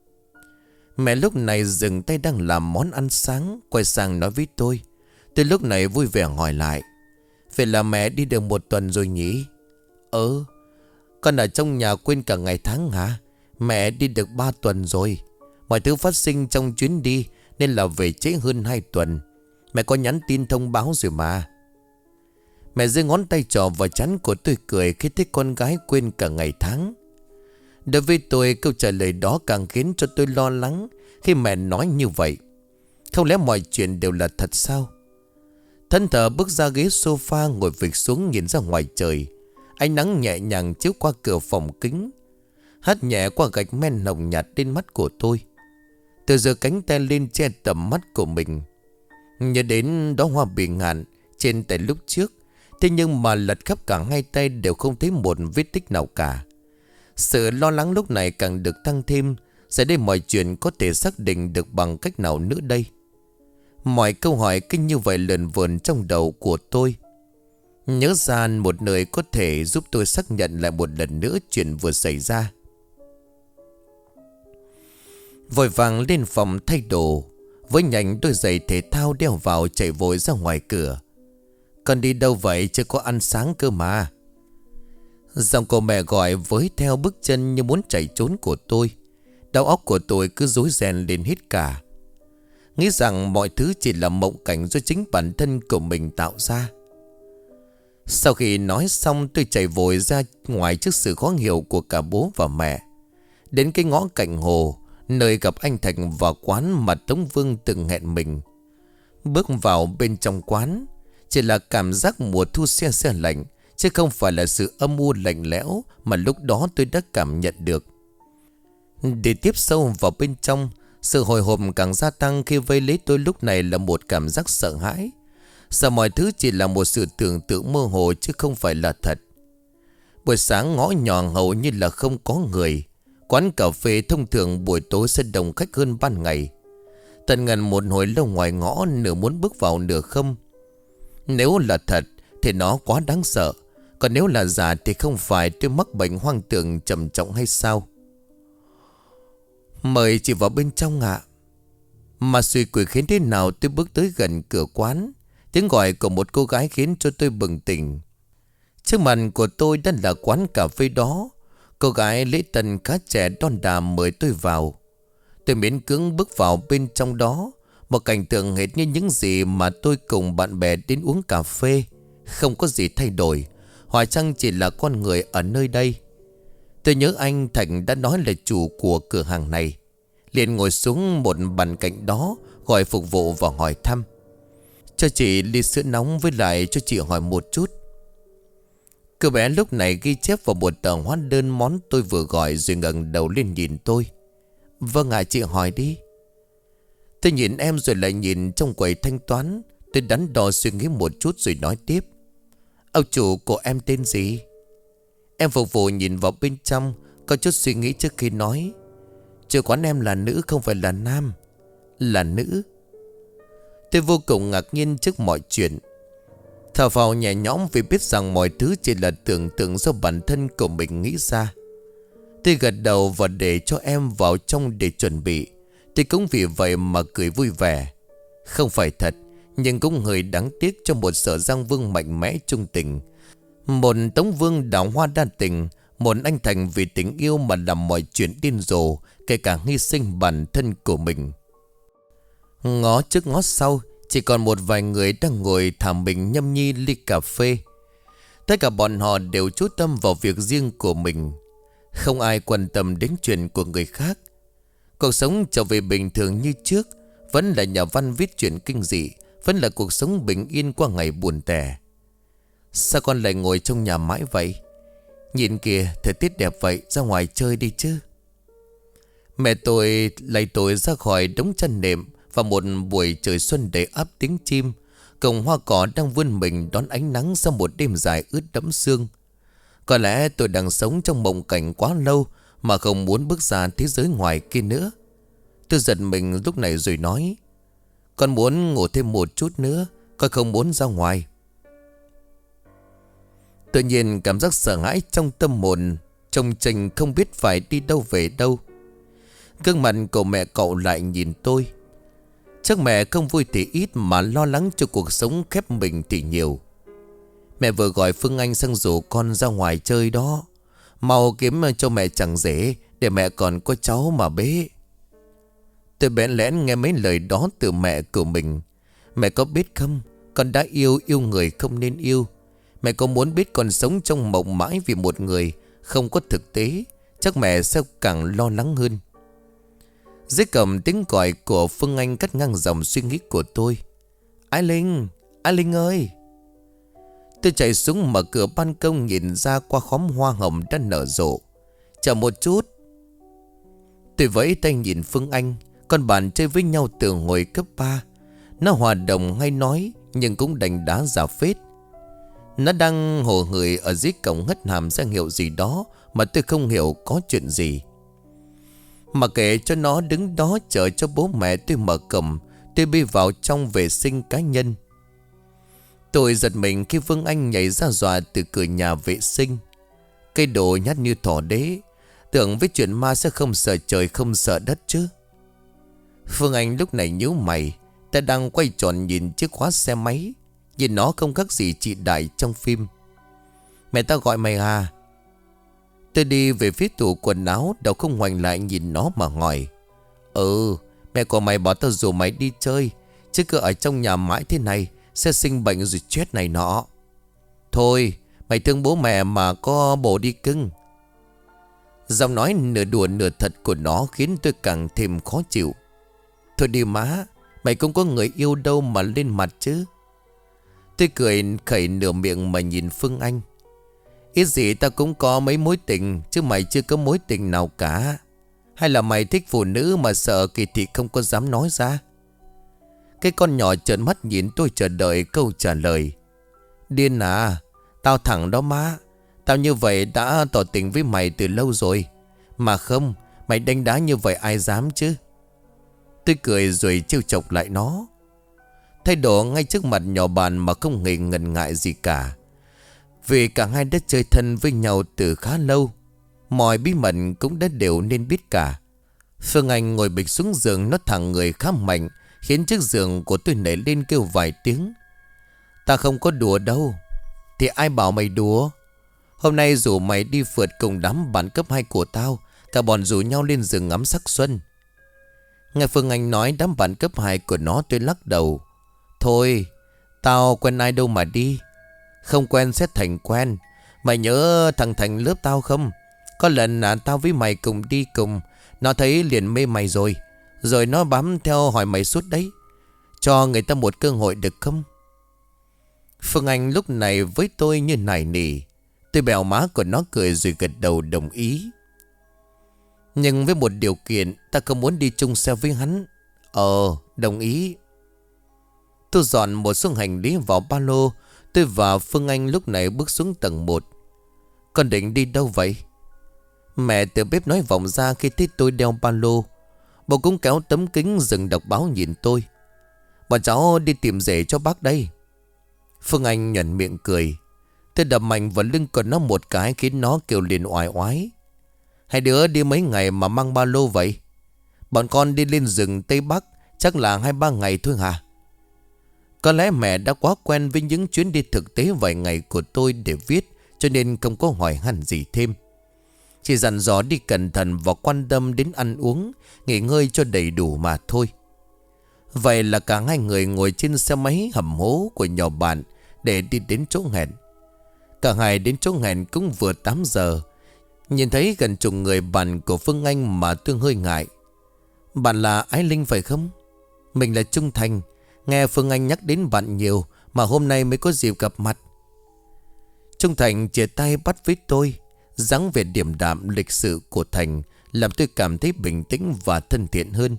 Mẹ lúc này dừng tay đang làm món ăn sáng, quay sang nói với tôi. Tôi lúc này vui vẻ hỏi lại. Vậy là mẹ đi được một tuần rồi nhỉ? Ừ, con ở trong nhà quên cả ngày tháng hả? Mẹ đi được ba tuần rồi. Mọi thứ phát sinh trong chuyến đi nên là về trễ hơn hai tuần. Mẹ có nhắn tin thông báo rồi mà. Mẹ giơ ngón tay trỏ vào trán của tôi cười khi thấy con gái quên cả ngày tháng. Đối với tôi, câu trả lời đó càng khiến cho tôi lo lắng khi mẹ nói như vậy. Không lẽ mọi chuyện đều là thật sao? Thân thờ bước ra ghế sofa, ngồi phịch xuống nhìn ra ngoài trời. Ánh nắng nhẹ nhàng chiếu qua cửa phòng kính, hắt nhẹ qua gạch men nồng nhạt lên mắt của tôi. Tôi giơ cánh tay lên che tầm mắt của mình, nhớ đến đó hoa bỉ ngạn trên tay lúc trước. Thế nhưng mà lật khắp cả hai tay đều không thấy một vết tích nào cả. Sự lo lắng lúc này càng được tăng thêm. Giờ đây mọi chuyện có thể xác định được bằng cách nào nữa đây? Mọi câu hỏi kinh như vậy lờn vờn trong đầu của tôi. Nhớ ra một nơi có thể giúp tôi xác nhận lại một lần nữa chuyện vừa xảy ra. Vội vàng lên phòng thay đồ, với nhành đôi giày thể thao đeo vào chạy vội ra ngoài cửa. Con đi đâu vậy, chưa có ăn sáng cơ mà. Giọng của mẹ gọi với theo bước chân như muốn chạy trốn của tôi. Đầu óc của tôi cứ rối ren lên hết cả, nghĩ rằng mọi thứ chỉ là mộng cảnh do chính bản thân của mình tạo ra. Sau khi nói xong, tôi chạy vội ra ngoài trước sự khó hiểu của cả bố và mẹ. Đến cái ngõ cạnh hồ, nơi gặp anh Thành và quán mà Tống Vương từng hẹn mình. Bước vào bên trong quán, chỉ là cảm giác mùa thu se se lạnh, chứ không phải là sự âm u lạnh lẽo mà lúc đó tôi đã cảm nhận được. Để tiếp sâu vào bên trong, sự hồi hộp càng gia tăng khi vây lấy tôi lúc này là một cảm giác sợ hãi. Sợ mọi thứ chỉ là một sự tưởng tượng mơ hồ chứ không phải là thật. Buổi sáng ngõ nhỏ hầu như là không có người. Quán cà phê thông thường buổi tối sẽ đông khách hơn ban ngày. Tận ngần một hồi lâu ngoài ngõ, nửa muốn bước vào nửa không. Nếu là thật thì nó quá đáng sợ. Còn nếu là giả thì không phải tôi mắc bệnh hoang tưởng trầm trọng hay sao? Mời chị vào bên trong ạ. Mà suy quỷ khiến thế nào tôi bước tới gần cửa quán. Tiếng gọi của một cô gái khiến cho tôi bừng tỉnh. Trước mặt của tôi đã là quán cà phê đó. Cô gái lễ tân khá trẻ đon đà mời tôi vào. Tôi miễn cưỡng bước vào bên trong đó. Một cảnh tượng hệt như những gì mà tôi cùng bạn bè đến uống cà phê. Không có gì thay đổi. Hoài chăng chỉ là con người ở nơi đây. Tôi nhớ anh Thành đã nói là chủ của cửa hàng này. Liền ngồi xuống một bàn cạnh đó, gọi phục vụ và hỏi thăm. Cho chị ly sữa nóng với lại cho chị hỏi một chút. Cô bé lúc này ghi chép vào một tờ hóa đơn món tôi vừa gọi, rồi ngẩng đầu lên nhìn tôi. Vâng ạ, chị hỏi đi. Tôi nhìn em rồi lại nhìn trong quầy thanh toán. Tôi đắn đo suy nghĩ một chút rồi nói tiếp. Ông chủ của em tên gì? Em phục vụ nhìn vào bên trong, có chút suy nghĩ trước khi nói. Chủ quán em là nữ, không phải là nam. Là nữ. Tôi vô cùng ngạc nhiên trước mọi chuyện. Thở phào nhẹ nhõm vì biết rằng mọi thứ chỉ là tưởng tượng do bản thân của mình nghĩ ra. Tôi gật đầu và để cho em vào trong để chuẩn bị. Tôi cũng vì vậy mà cười vui vẻ. Không phải thật, nhưng cũng hơi đáng tiếc cho một Sở Giang Vương mạnh mẽ trung tình, một Tống Vương đào hoa đa tình, một anh Thành vì tình yêu mà làm mọi chuyện điên rồ, kể cả hy sinh bản thân của mình. Ngó trước ngó sau, chỉ còn một vài người đang ngồi thả mình nhâm nhi ly cà phê. Tất cả bọn họ đều chú tâm vào việc riêng của mình, không ai quan tâm đến chuyện của người khác. Cuộc sống trở về bình thường như trước. Vẫn là nhà văn viết chuyện kinh dị, vẫn là cuộc sống bình yên qua ngày buồn tẻ. Sao con lại ngồi trong nhà mãi vậy? Nhìn kìa, thời tiết đẹp vậy, ra ngoài chơi đi chứ. Mẹ tôi lay tôi ra khỏi đống chăn nệm. Vào một buổi trời xuân đầy áp tiếng chim, cổng hoa cỏ đang vươn mình đón ánh nắng sau một đêm dài ướt đẫm sương. Có lẽ tôi đang sống trong mộng cảnh quá lâu mà không muốn bước ra thế giới ngoài kia nữa. Tôi giật mình lúc này rồi nói. Con muốn ngủ thêm một chút nữa, con không muốn ra ngoài. Tự nhiên cảm giác sợ hãi trong tâm hồn trông chênh không biết phải đi đâu về đâu. Gương mặt của mẹ cậu lại nhìn tôi. Chắc mẹ không vui thì ít mà lo lắng cho cuộc sống khép mình thì nhiều. Mẹ vừa gọi Phương Anh sang rủ con ra ngoài chơi đó. Mau kiếm cho mẹ chẳng dễ, để mẹ còn có cháu mà bế. Tôi bẽn lẽn nghe mấy lời đó từ mẹ của mình. Mẹ có biết không, con đã yêu yêu người không nên yêu. Mẹ có muốn biết con sống trong mộng mãi vì một người không có thực tế, chắc mẹ sẽ càng lo lắng hơn. Dưới cầm tiếng gọi của Phương Anh cắt ngang dòng suy nghĩ của tôi. Ái Linh, Ái Linh ơi. Tôi chạy xuống mở cửa ban công nhìn ra qua khóm hoa hồng đã nở rộ. Chờ một chút. Tôi vẫy tay nhìn Phương Anh. Con bạn chơi với nhau từ hồi cấp ba. Nó hòa đồng hay nói, nhưng cũng đành đá giả phết. Nó đang hồ hởi ở dưới cổng hất hàm ra hiệu gì đó mà tôi không hiểu có chuyện gì. Mà kể cho nó đứng đó chờ cho bố mẹ tôi mở cổng. Tôi đi vào trong vệ sinh cá nhân. Tôi giật mình khi Phương Anh nhảy ra dọa từ cửa nhà vệ sinh. Cây đồ nhát như thỏ đế. Tưởng với chuyện ma sẽ không sợ trời không sợ đất chứ. Phương Anh lúc này nhíu mày. Ta đang quay tròn nhìn chiếc khóa xe máy. Nhìn nó không khác gì chị Đại trong phim. Mẹ ta gọi mày à? Tôi đi về phía tủ quần áo, đầu không ngoảnh lại nhìn nó mà hỏi. Ừ, mẹ của mày bảo tao rủ mày đi chơi, chứ cứ ở trong nhà mãi thế này sẽ sinh bệnh rồi chết này nọ. Thôi, mày thương bố mẹ mà có bồ đi cưng. Giọng nói nửa đùa nửa thật của nó khiến tôi càng thêm khó chịu. Thôi đi má, mày cũng có người yêu đâu mà lên mặt chứ. Tôi cười khẩy nửa miệng mà nhìn Phương Anh. Ít gì tao cũng có mấy mối tình, chứ mày chưa có mối tình nào cả. Hay là mày thích phụ nữ mà sợ kỳ thị không có dám nói ra? Cái con nhỏ trợn mắt nhìn tôi chờ đợi câu trả lời. Điên à, tao thẳng đó má. Tao như vậy đã tỏ tình với mày từ lâu rồi. Mà không, mày đánh đá như vậy ai dám chứ. Tôi cười rồi trêu chọc lại nó. Thay đổi ngay trước mặt nhỏ bạn mà không hề ngần ngại gì cả. Vì cả hai đã chơi thân với nhau từ khá lâu. Mọi bí mật cũng đã đều nên biết cả. Phương Anh ngồi bịch xuống giường, nó thẳng người khá mạnh, khiến chiếc giường của tôi nảy lên kêu vài tiếng. Ta không có đùa đâu. Thì ai bảo mày đùa? Hôm nay rủ mày đi phượt cùng đám bạn cấp hai của tao. Cả bọn rủ nhau lên rừng ngắm sắc xuân. Nghe Phương Anh nói đám bạn cấp hai của nó, tôi lắc đầu. Thôi, tao quen ai đâu mà đi. Không quen sẽ thành quen. Mày nhớ thằng Thành lớp tao không? Có lần à, tao với mày cùng đi cùng. Nó thấy liền mê mày rồi. Rồi nó bám theo hỏi mày suốt đấy. Cho người ta một cơ hội được không? Phương Anh lúc này với tôi như nài nỉ. Tôi bèo má của nó cười rồi gật đầu đồng ý. Nhưng với một điều kiện, ta không muốn đi chung xe với hắn. Ờ, đồng ý. Tôi dọn một số hành lý vào ba lô. Tôi và Phương Anh lúc này bước xuống tầng một. Con định đi đâu vậy? Mẹ từ bếp nói vọng ra khi thấy tôi đeo ba lô. Bố cũng kéo tấm kính dừng đọc báo nhìn tôi. Bọn cháu đi tìm rể cho bác đây. Phương Anh nhuận miệng cười. Tôi đập mạnh vào lưng của nó một cái khiến nó kêu liền oai oái. Hai đứa đi mấy ngày mà mang ba lô vậy? Bọn con đi lên rừng Tây Bắc chắc là hai ba ngày thôi hả? Có lẽ mẹ đã quá quen với những chuyến đi thực tế vài ngày của tôi để viết, cho nên không có hỏi han gì thêm. Chỉ dặn dò đi cẩn thận và quan tâm đến ăn uống, nghỉ ngơi cho đầy đủ mà thôi. Vậy là cả hai người ngồi trên xe máy hầm hố của nhỏ bạn để đi đến chỗ hẹn. Cả hai đến chỗ hẹn cũng vừa tám giờ. Nhìn thấy gần chục người bạn của Phương Anh mà tôi hơi ngại. Bạn là Ái Linh phải không? Mình là Trung Thành. Nghe Phương Anh nhắc đến bạn nhiều mà hôm nay mới có dịp gặp mặt. Trung Thành chia tay bắt với tôi. Dáng vẻ điềm đạm lịch sự của Thành làm tôi cảm thấy bình tĩnh và thân thiện hơn.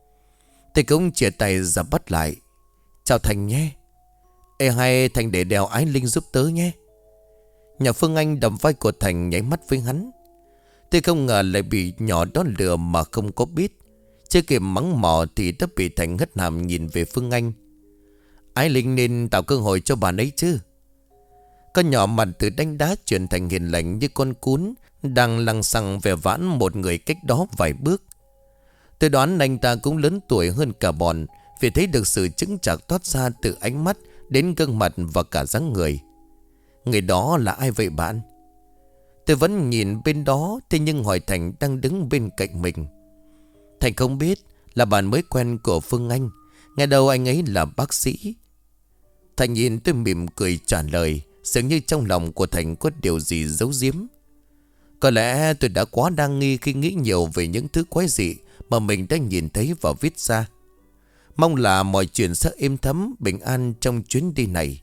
Tôi cũng chia tay ra bắt lại. Chào Thành nhé. Ê hay Thành để đèo Ái Linh giúp tớ nhé. Nhà Phương Anh đầm vai của Thành nháy mắt với hắn. Tôi không ngờ lại bị nhỏ đó lừa mà không có biết. Chưa kịp mắng mỏ thì đã bị Thành hất hàm nhìn về Phương Anh. Ái Linh nên tạo cơ hội cho bạn ấy chứ. Con nhỏ mặt từ đánh đá chuyển thành hiền lành như con cún đang lăng xăng vẻ vãn một người cách đó vài bước. Tôi đoán anh ta cũng lớn tuổi hơn cả bọn, vì thấy được sự chững chạc toát ra từ ánh mắt đến gương mặt và cả dáng người. Người đó là ai vậy bạn? Tôi vẫn nhìn bên đó, thế nhưng hỏi Thành đang đứng bên cạnh mình. Thành không biết, là bạn mới quen của Phương Anh. Nghe đâu anh ấy là bác sĩ. Thành nhìn tôi mỉm cười trả lời, dường như trong lòng của Thành có điều gì giấu giếm. Có lẽ tôi đã quá đa nghi khi nghĩ nhiều về những thứ quái dị mà mình đã nhìn thấy và viết ra. Mong là mọi chuyện sẽ êm thấm, bình an trong chuyến đi này.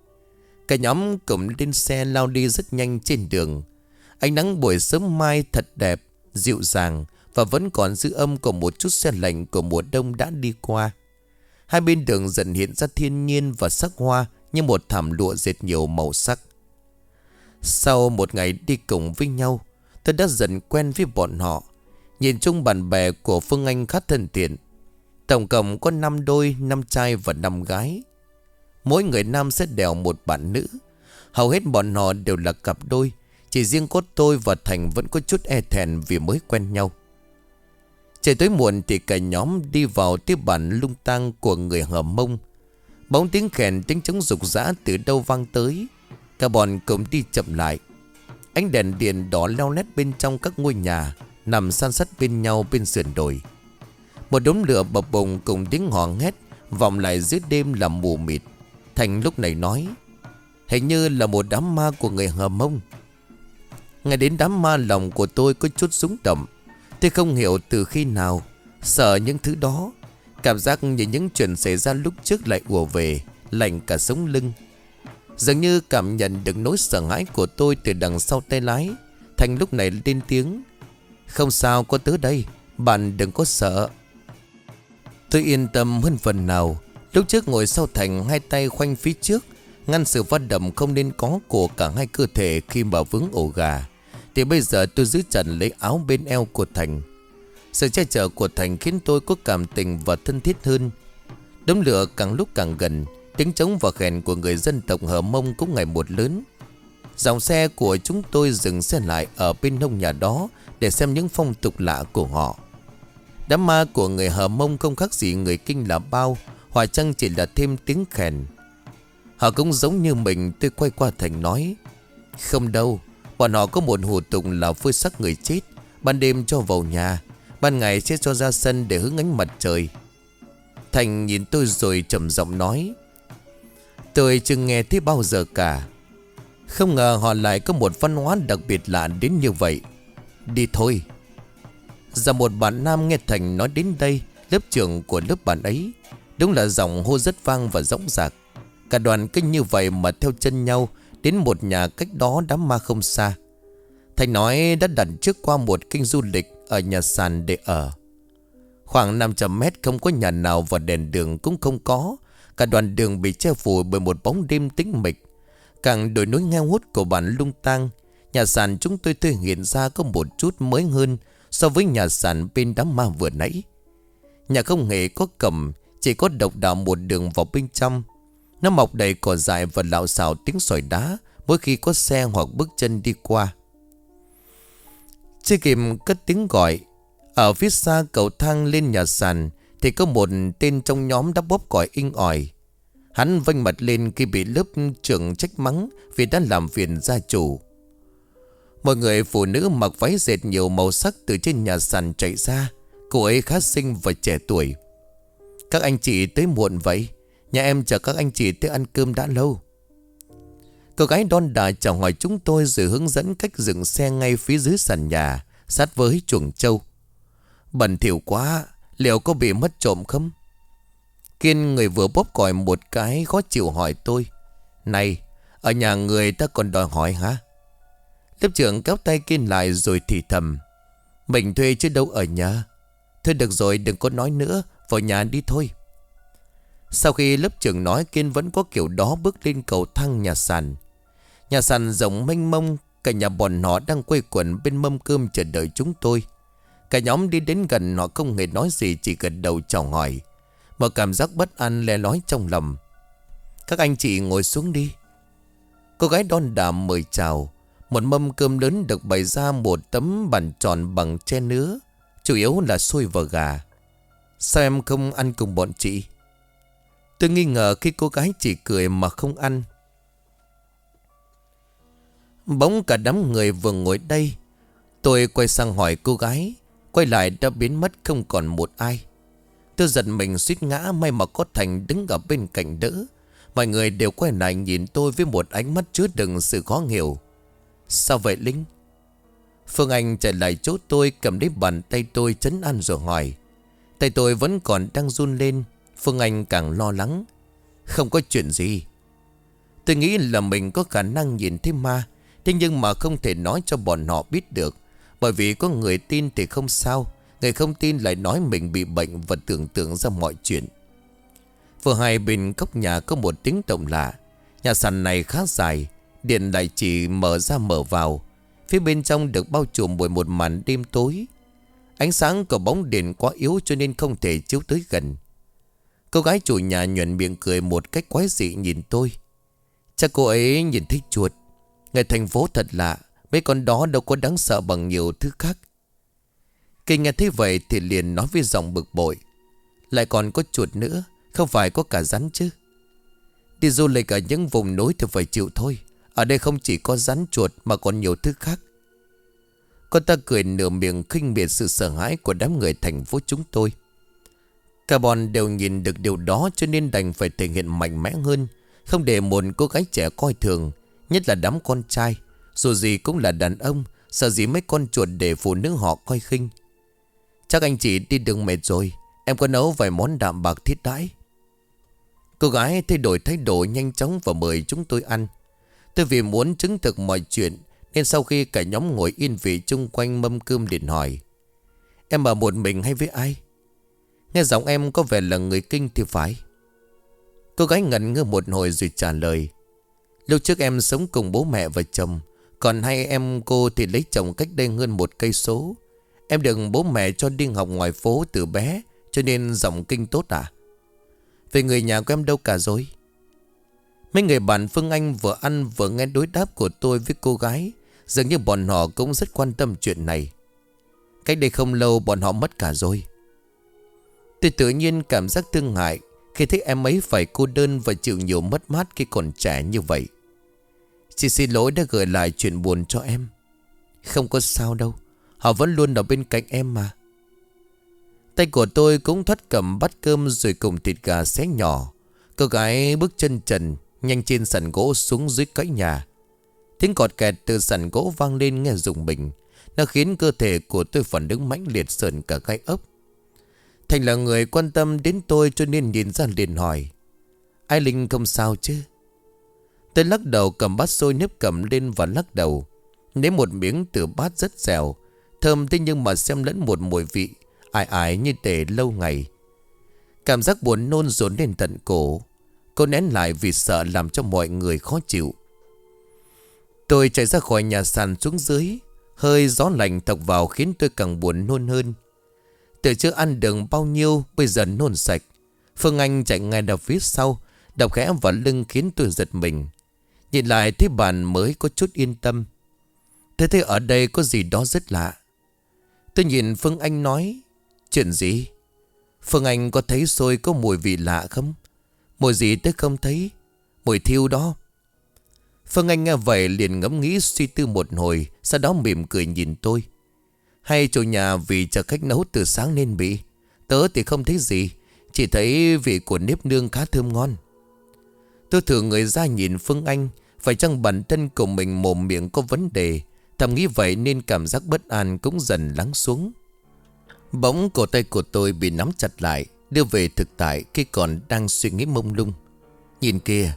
Cả nhóm cùng lên xe lao đi rất nhanh trên đường. Ánh nắng buổi sớm mai thật đẹp, dịu dàng và vẫn còn dư âm của một chút se lạnh của mùa đông đã đi qua. Hai bên đường dần hiện ra thiên nhiên và sắc hoa như một thảm lụa dệt nhiều màu sắc. Sau một ngày đi cùng với nhau, tôi đã dần quen với bọn họ. Nhìn chung bạn bè của Phương Anh khá thân thiện. Tổng cộng có năm đôi, năm trai và năm gái. Mỗi người nam sẽ đèo một bạn nữ. Hầu hết bọn họ đều là cặp đôi. Chỉ riêng có tôi và Thành vẫn có chút e thẹn vì mới quen nhau. Trời tối muộn thì cả nhóm đi vào tiếp bản lung tang của người Hờ Mông. Bóng tiếng kèn tiếng trống rục rã từ đâu vang tới. Cả bọn cùng đi chậm lại. Ánh đèn điện đỏ leo lét bên trong các ngôi nhà nằm san sát bên nhau bên sườn đồi. Một đống lửa bập bùng cùng tiếng hò hét vọng lại dưới đêm làm mù mịt. Thành lúc này nói, hình như là một đám ma của người Hờ Mông. Ngay đến đám ma, lòng của tôi có chút rúng động. Tôi không hiểu từ khi nào sợ những thứ đó. Cảm giác như những chuyện xảy ra lúc trước lại ùa về, lạnh cả sống lưng. Dường như cảm nhận được nỗi sợ hãi của tôi từ đằng sau tay lái. Thành lúc này lên tiếng, không sao, có tớ đây, bạn đừng có sợ. Tôi yên tâm hơn phần nào. Lúc trước ngồi sau Thành, hai tay khoanh phía trước, ngăn sự phát động không nên có của cả hai cơ thể khi mà vướng ổ gà. Thì bây giờ tôi giữ chặt lấy áo bên eo của Thành. Sự che chở của Thành khiến tôi có cảm tình và thân thiết hơn. Đống lửa càng lúc càng gần. Tiếng trống và khen của người dân tộc Hờ Mông cũng ngày một lớn. Dòng xe của chúng tôi dừng xe lại ở bên hông nhà đó để xem những phong tục lạ của họ. Đám ma của người Hờ Mông không khác gì người Kinh là bao. Hòa chăng chỉ là thêm tiếng khen. Họ cũng giống như mình. Tôi quay qua Thành nói, không đâu, bọn họ có một hủ tục là phơi xác người chết, ban đêm cho vào nhà, ban ngày sẽ cho ra sân để hứng ánh mặt trời. Thành nhìn tôi rồi trầm giọng nói, tôi chưa nghe thấy bao giờ cả. Không ngờ họ lại có một văn hóa đặc biệt lạ đến như vậy. Đi thôi. Giờ một bạn nam nghe Thành nói đến đây, lớp trưởng của lớp bạn ấy. Đúng là giọng hô rất vang và rõng rạc. Cả đoàn kinh như vậy mà theo chân nhau đến một nhà cách đó đám ma không xa. Thành nói đã đặt trước qua một kênh du lịch ở nhà sàn để ở. Khoảng năm trăm mét không có nhà nào và đèn đường cũng không có. Cả đoạn đường bị che phủ bởi một bóng đêm tĩnh mịch. Càng đồi núi nghèo hút của bản lung tang, nhà sàn chúng tôi thể hiện ra có một chút mới hơn so với nhà sàn bên đám ma vừa nãy. Nhà không hề có cổng, chỉ có độc đạo một đường vào bên trong. Nó mọc đầy cỏ dại và lạo xạo tiếng sỏi đá mỗi khi có xe hoặc bước chân đi qua. Chưa kịp cất tiếng gọi, ở phía xa cầu thang lên nhà sàn thì có một tên trong nhóm đã bóp còi inh ỏi. Hắn vênh mặt lên khi bị lớp trưởng trách mắng vì đã làm phiền gia chủ. Một người phụ nữ mặc váy dệt nhiều màu sắc từ trên nhà sàn chạy ra. Cô ấy khá xinh và trẻ tuổi. Các anh chị tới muộn vậy? Nhà em chờ các anh chị tới ăn cơm đã lâu. Cô gái đon đả chào hỏi chúng tôi rồi hướng dẫn cách dừng xe ngay phía dưới sàn nhà, sát với chuồng trâu. Bẩn thỉu quá, liệu có bị mất trộm không? Kiên, người vừa bóp còi một cái, khó chịu hỏi tôi. Này, ở nhà người ta còn đòi hỏi hả? Lớp trưởng kéo tay Kiên lại rồi thì thầm. Mình thuê chứ đâu ở nhà. Thôi được rồi, đừng có nói nữa, vào nhà đi thôi. Sau khi lớp trưởng nói, Kiên vẫn có kiểu đó bước lên cầu thang nhà sàn. Nhà sàn rộng mênh mông, cả nhà bọn họ đang quây quần bên mâm cơm chờ đợi chúng tôi. Cả nhóm đi đến gần, họ không hề nói gì, chỉ gật đầu chào hỏi. Một cảm giác bất an le lói trong lòng. Các anh chị ngồi xuống đi. Cô gái đon đả mời chào. Một mâm cơm lớn được bày ra một tấm bàn tròn bằng tre nứa, chủ yếu là xôi và gà. Sao em không ăn cùng bọn chị? Tôi nghi ngờ khi cô gái chỉ cười mà không ăn. Bỗng cả đám người vừa ngồi đây. Tôi quay sang hỏi cô gái, quay lại đã biến mất không còn một ai. Tôi giật mình suýt ngã, may mà có Thành đứng ở bên cạnh đỡ. Mọi người đều quay lại nhìn tôi với một ánh mắt chứa đựng sự khó hiểu. Sao vậy Linh? Phương Anh chạy lại chỗ tôi, cầm lấy bàn tay tôi trấn an rồi hỏi. Tay tôi vẫn còn đang run lên. Phương Anh càng lo lắng. Không có chuyện gì. Tôi nghĩ là mình có khả năng nhìn thấy ma, thế nhưng mà không thể nói cho bọn họ biết được. Bởi vì có người tin thì không sao, người không tin lại nói mình bị bệnh và tưởng tượng ra mọi chuyện. Vừa hai bên góc nhà có một tiếng động lạ. Nhà sàn này khá dài, điện lại chỉ mở ra mở vào. Phía bên trong được bao trùm bởi một màn đêm tối. Ánh sáng của bóng đèn quá yếu cho nên không thể chiếu tới gần. Cô gái chủ nhà nhuận miệng cười một cách quái dị nhìn tôi. Chắc cô ấy nhìn thấy chuột. Người thành phố thật lạ, mấy con đó đâu có đáng sợ bằng nhiều thứ khác. Khi nghe thấy vậy thì liền nói với giọng bực bội. Lại còn có chuột nữa, không phải có cả rắn chứ? Đi du lịch ở những vùng núi thì phải chịu thôi. Ở đây không chỉ có rắn chuột mà còn nhiều thứ khác. Cô ta cười nửa miệng khinh miệt sự sợ hãi của đám người thành phố chúng tôi. Cả bọn đều nhìn được điều đó cho nên đành phải thể hiện mạnh mẽ hơn, không để một cô gái trẻ coi thường, nhất là đám con trai. Dù gì cũng là đàn ông, sợ gì mấy con chuột để phụ nữ họ coi khinh. Chắc anh chị đi đường mệt rồi, em có nấu vài món đạm bạc thiết đãi. Cô gái thay đổi thái độ nhanh chóng và mời chúng tôi ăn. Tôi vì muốn chứng thực mọi chuyện nên sau khi cả nhóm ngồi yên vị chung quanh mâm cơm điện hỏi. Em ở một mình hay với ai? Nghe giọng em có vẻ là người Kinh thì phải. Cô gái ngẩn ngơ một hồi rồi trả lời. Lúc trước em sống cùng bố mẹ và chồng. Còn hai em cô thì lấy chồng cách đây hơn một cây số. Em được bố mẹ cho đi học ngoài phố từ bé, cho nên giọng Kinh tốt à? Về người nhà của em đâu cả rồi? Mấy người bạn Phương Anh vừa ăn vừa nghe đối đáp của tôi với cô gái. Dường như bọn họ cũng rất quan tâm chuyện này. Cách đây không lâu bọn họ mất cả rồi. Tôi tự nhiên cảm giác thương hại khi thấy em ấy phải cô đơn và chịu nhiều mất mát khi còn trẻ như vậy. Chị xin lỗi đã gửi lại chuyện buồn cho em. Không có sao đâu, họ vẫn luôn ở bên cạnh em mà. Tay của tôi cũng thoát cầm bát cơm rồi cùng thịt gà xé nhỏ. Cô gái bước chân trần nhanh trên sàn gỗ xuống dưới cõi nhà. Tiếng cọt kẹt từ sàn gỗ vang lên nghe rùng mình. Nó khiến cơ thể của tôi phản ứng mãnh liệt sờn cả gai ốc. Thành là người quan tâm đến tôi cho nên nhìn ra liền hỏi. Ai Linh không sao chứ? Tôi lắc đầu cầm bát xôi nếp cầm lên và lắc đầu. Nếm một miếng từ bát rất dẻo, thơm thế nhưng mà xem lẫn một mùi vị ải ải như để lâu ngày. Cảm giác buồn nôn dồn lên tận cổ. Cô nén lại vì sợ làm cho mọi người khó chịu. Tôi chạy ra khỏi nhà sàn xuống dưới. Hơi gió lạnh thọc vào khiến tôi càng buồn nôn hơn. Từ chưa ăn được bao nhiêu, bây giờ nôn sạch. Phương Anh chạy ngay đằng phía sau, đập khẽ vào lưng khiến tôi giật mình. Nhìn lại thấy bàn mới có chút yên tâm. Thế thế ở đây có gì đó rất lạ. Tôi nhìn Phương Anh nói, chuyện gì? Phương Anh có thấy xôi có mùi vị lạ không? Mùi gì tôi không thấy? Mùi thiêu đó. Phương Anh nghe vậy liền ngẫm nghĩ suy tư một hồi, sau đó mỉm cười nhìn tôi. Hay chủ nhà vì chờ khách nấu từ sáng nên bị. Tớ thì không thấy gì, chỉ thấy vị của nếp nương khá thơm ngon. Tôi thử người ra nhìn Phương Anh, phải chăng bản thân của mình mồm miệng có vấn đề. Thầm nghĩ vậy nên cảm giác bất an cũng dần lắng xuống. Bỗng cổ tay của tôi bị nắm chặt lại, đưa về thực tại khi còn đang suy nghĩ mông lung. Nhìn kìa.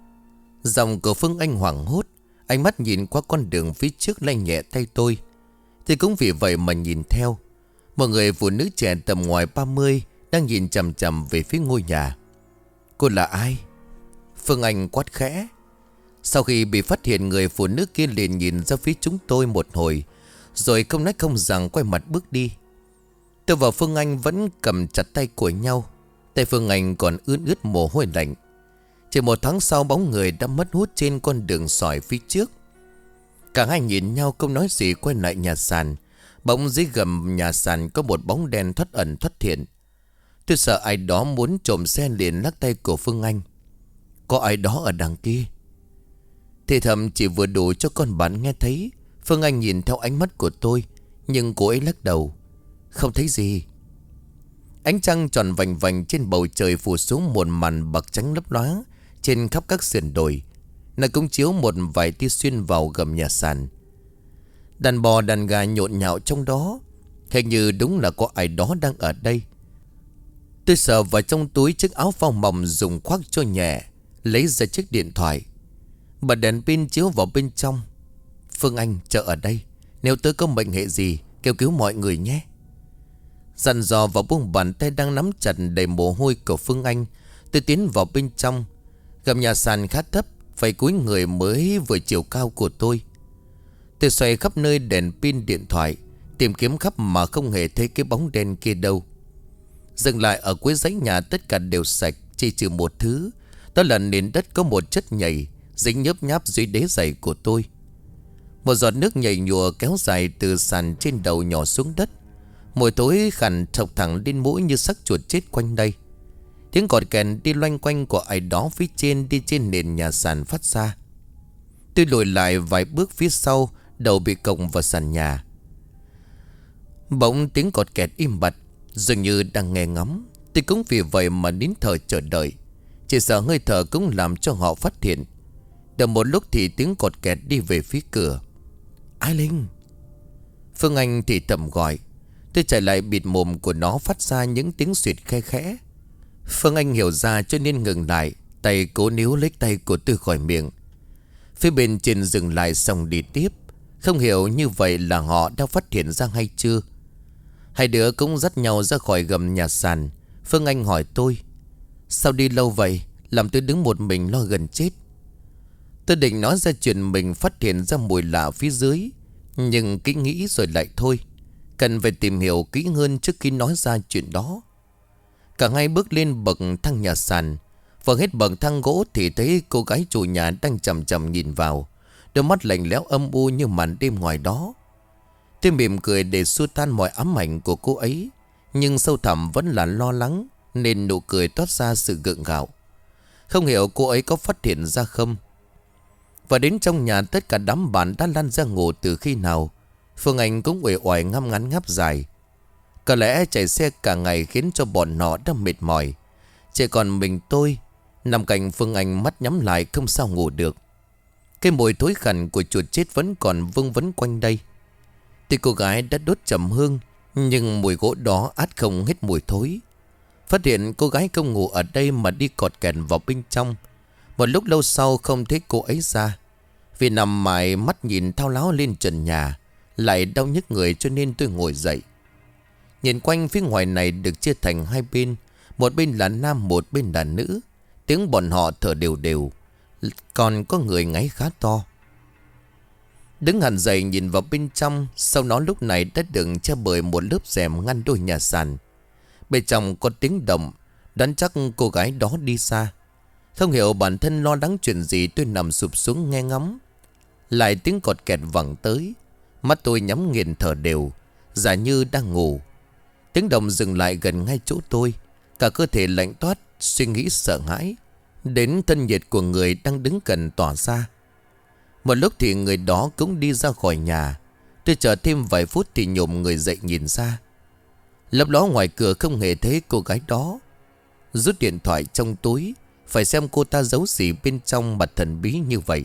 Giọng của Phương Anh hoảng hốt, ánh mắt nhìn qua con đường phía trước lay nhẹ tay tôi. Thì cũng vì vậy mà nhìn theo. Một người phụ nữ trẻ tầm ngoài ba mươi đang nhìn chằm chằm về phía ngôi nhà. Cô là ai? Phương Anh quát khẽ. Sau khi bị phát hiện, người phụ nữ kia liền nhìn ra phía chúng tôi một hồi, rồi không nói không rằng quay mặt bước đi. Tôi và Phương Anh vẫn cầm chặt tay của nhau. Tay Phương Anh còn ướt ướt mồ hôi lạnh. Chỉ một tháng sau, bóng người đã mất hút trên con đường sỏi phía trước. Cả hai nhìn nhau không nói gì quay lại nhà sàn. Bỗng dưới gầm nhà sàn có một bóng đen thoát ẩn thoát hiện. Tôi sợ ai đó muốn trộm xe liền lắc tay của Phương Anh. Có ai đó ở đằng kia. Thì thầm chỉ vừa đủ cho con bạn nghe thấy. Phương Anh nhìn theo ánh mắt của tôi, nhưng cô ấy lắc đầu. Không thấy gì. Ánh trăng tròn vành vành trên bầu trời phủ xuống một màn bạc trắng lấp loáng trên khắp các sườn đồi. Nó cũng chiếu một vài tia xuyên vào gầm nhà sàn. Đàn bò đàn gà nhộn nhạo trong đó. Hình như đúng là có ai đó đang ở đây. Tôi sờ vào trong túi chiếc áo phao mỏng dùng khoác cho nhẹ, lấy ra chiếc điện thoại, bật đèn pin chiếu vào bên trong. Phương Anh chờ ở đây, nếu tớ có mệnh hệ gì kêu cứu mọi người nhé. Dặn dò vào buông bàn tay đang nắm chặt đầy mồ hôi của Phương Anh, tôi tiến vào bên trong. Gầm nhà sàn khá thấp, phải cúi người mới vừa chiều cao của tôi. Tôi xoay khắp nơi đèn pin điện thoại, tìm kiếm khắp mà không hề thấy cái bóng đen kia đâu. Dừng lại ở cuối dãy nhà, tất cả đều sạch, chỉ trừ một thứ. Đó là nền đất có một chất nhầy dính nhớp nháp dưới đế giày của tôi. Một giọt nước nhầy nhùa kéo dài từ sàn trên đầu nhỏ xuống đất. Mùi thối khàn thọc thẳng lên mũi như xác chuột chết quanh đây. Tiếng cọt kèn đi loanh quanh của ai đó phía trên đi trên nền nhà sàn phát ra. Tôi lùi lại vài bước phía sau, đầu bị còng vào sàn nhà. Bỗng tiếng cọt kẹt im bặt, dường như đang nghe ngóng. Tôi cũng vì vậy mà nín thở chờ đợi, chỉ sợ hơi thở cũng làm cho họ phát hiện. Được một lúc thì tiếng cọt kẹt đi về phía cửa. Ai Linh? Phương Anh thì thầm gọi. Tôi chạy lại bịt mồm của nó phát ra những tiếng suyệt khe khẽ. Phương Anh hiểu ra cho nên ngừng lại, tay cố níu lấy tay của tôi khỏi miệng. Phía bên trên dừng lại xong đi tiếp. Không hiểu như vậy là họ đã phát hiện ra hay chưa. Hai đứa cũng dắt nhau ra khỏi gầm nhà sàn. Phương Anh hỏi tôi, sao đi lâu vậy, làm tôi đứng một mình lo gần chết. Tôi định nói ra chuyện mình phát hiện ra mùi lạ phía dưới, nhưng kỹ nghĩ rồi lại thôi. Cần phải tìm hiểu kỹ hơn trước khi nói ra chuyện đó. Cả hai bước lên bậc thang nhà sàn. Vừa hết bậc thang gỗ thì thấy cô gái chủ nhà đang chằm chằm nhìn vào, đôi mắt lạnh lẽo âm u như màn đêm ngoài đó. Tôi mỉm cười để xua tan mọi ám ảnh của cô ấy, nhưng sâu thẳm vẫn là lo lắng, nên nụ cười toát ra sự gượng gạo. Không hiểu cô ấy có phát hiện ra không. Và đến trong nhà, tất cả đám bạn đã lăn ra ngủ từ khi nào. Phương Anh cũng uể oải ngăm ngắn ngáp dài. Có lẽ chạy xe cả ngày khiến cho bọn họ đã mệt mỏi. Chỉ còn mình tôi nằm cạnh Phương Anh, mắt nhắm lại không sao ngủ được. Cái mùi thối khằn của chuột chết vẫn còn vương vấn quanh đây. Tuy cô gái đã đốt trầm hương, nhưng mùi gỗ đó át không hết mùi thối. Phát hiện cô gái không ngủ ở đây mà đi cọt kèn vào bên trong, Một lúc lâu sau không thấy cô ấy ra. Vì nằm mải mắt nhìn thao láo lên trần nhà, lại đau nhức người cho nên tôi ngồi dậy. Nhìn quanh phía ngoài này được chia thành hai bên. Một bên là nam, một bên là nữ. Tiếng bọn họ thở đều đều. Còn có người ngáy khá to. Đứng hẳn dậy nhìn vào bên trong. Sau đó lúc này đã được che bởi một lớp rèm ngăn đôi nhà sàn. Bên trong có tiếng động. Đoán chắc cô gái đó đi xa. Không hiểu bản thân lo lắng chuyện gì, tôi nằm sụp xuống nghe ngóng. Lại tiếng cọt kẹt vẳng tới. Mắt tôi nhắm nghiền thở đều, giả như đang ngủ. Tiếng động dừng lại gần ngay chỗ tôi. Cả cơ thể lạnh toát, suy nghĩ sợ hãi. Đến thân nhiệt của người đang đứng gần tỏa ra. Một lúc thì người đó cũng đi ra khỏi nhà. Tôi chờ thêm vài phút thì nhổm người dậy nhìn ra. Lấp ló ngoài cửa không hề thấy cô gái đó. Rút điện thoại trong túi, phải xem cô ta giấu gì bên trong mặt thần bí như vậy.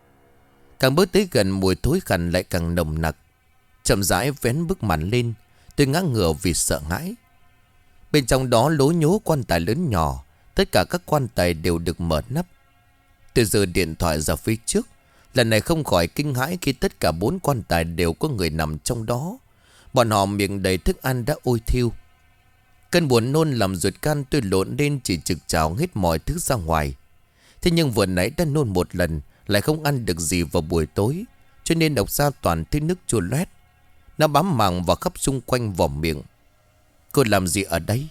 Càng bước tới gần, mùi thối khăn lại càng nồng nặc. Chậm rãi vén bức màn lên. Tôi ngã ngửa vì sợ hãi. Bên trong đó lố nhố quan tài lớn nhỏ. Tất cả các quan tài đều được mở nắp. Tôi giơ điện thoại ra phía trước. Lần này không khỏi kinh hãi khi tất cả bốn quan tài đều có người nằm trong đó. Bọn họ miệng đầy thức ăn đã ôi thiêu. Cơn buồn nôn làm ruột gan tôi lộn lên, chỉ trực trào hết mọi thứ ra ngoài. Thế nhưng vừa nãy đã nôn một lần, lại không ăn được gì vào buổi tối, cho nên độc ra toàn thứ nước chua loét. Nó bám màng vào khắp xung quanh vòm miệng. Cô làm gì ở đây?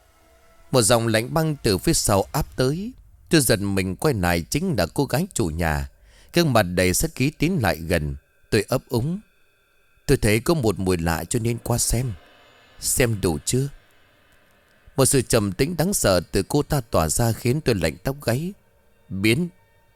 Một dòng lạnh băng từ phía sau áp tới. Tôi giật mình quay lại, chính là cô gái chủ nhà. Gương mặt đầy sát khí tiến lại gần. Tôi ấp úng. Tôi thấy có một mùi lạ cho nên qua xem. Xem đủ chưa? Một sự trầm tĩnh đáng sợ từ cô ta tỏa ra khiến tôi lạnh tóc gáy. Biến.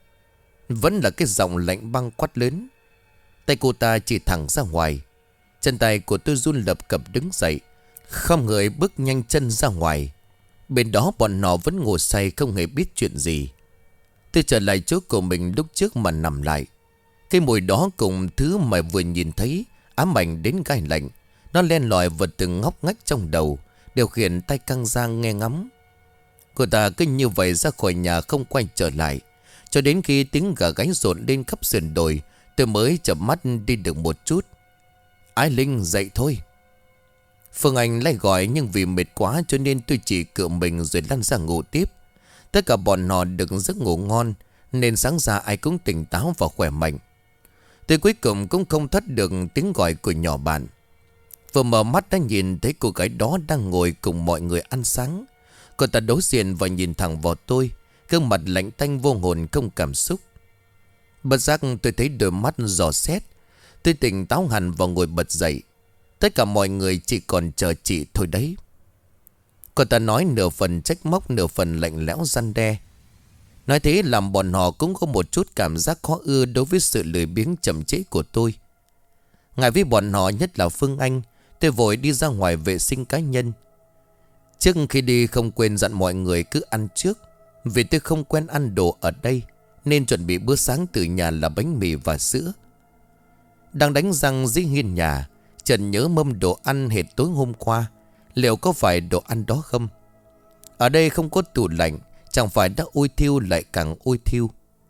Vẫn là cái giọng lạnh băng quát lớn. Tay cô ta chỉ thẳng ra ngoài. Chân tay của tôi run lập cập đứng dậy, không người bước nhanh chân ra ngoài. Bên đó bọn nó vẫn ngồi say không hề biết chuyện gì. Tôi trở lại chỗ của mình lúc trước mà nằm lại. Cái mùi đó cùng thứ mà vừa nhìn thấy ám ảnh đến gai lạnh. Nó len lỏi vào từng ngóc ngách trong đầu, điều khiển tay căng ra nghe ngắm. Cô ta cứ như vậy ra khỏi nhà không quay trở lại, cho đến khi tiếng gà gáy rộn lên khắp sườn đồi. Tôi mới chợp mắt đi được một chút. Ái Linh dậy thôi. Phương Anh lại gọi, nhưng vì mệt quá cho nên tôi chỉ cựa mình rồi lăn ra ngủ tiếp. Tất cả bọn họ được giấc ngủ ngon, nên sáng ra ai cũng tỉnh táo và khỏe mạnh. Tôi cuối cùng cũng không thất được tiếng gọi của nhỏ bạn. Vừa mở mắt đã nhìn thấy cô gái đó đang ngồi cùng mọi người ăn sáng. Cô ta đối diện và nhìn thẳng vào tôi, gương mặt lạnh tanh vô hồn không cảm xúc. Bất giác tôi thấy đôi mắt dò xét. Tôi tỉnh táo hẳn và ngồi bật dậy. Tất cả mọi người chỉ còn chờ chị thôi đấy. Cô ta nói nửa phần trách móc, nửa phần lạnh lẽo răn đe. Nói thế làm bọn họ cũng có một chút cảm giác khó ưa đối với sự lười biếng chậm trễ của tôi. Ngại với bọn họ, nhất là Phương Anh, tôi vội đi ra ngoài vệ sinh cá nhân. Trước khi đi không quên dặn mọi người cứ ăn trước. Vì tôi không quen ăn đồ ở đây, nên chuẩn bị bữa sáng từ nhà là bánh mì và sữa. Đang đánh răng dưới hiên nhà, Trần nhớ mâm đồ ăn hệt tối hôm qua. Liệu có phải đồ ăn đó không? Ở đây không có tủ lạnh, chẳng phải đã ôi thiêu lại càng ôi thiêu.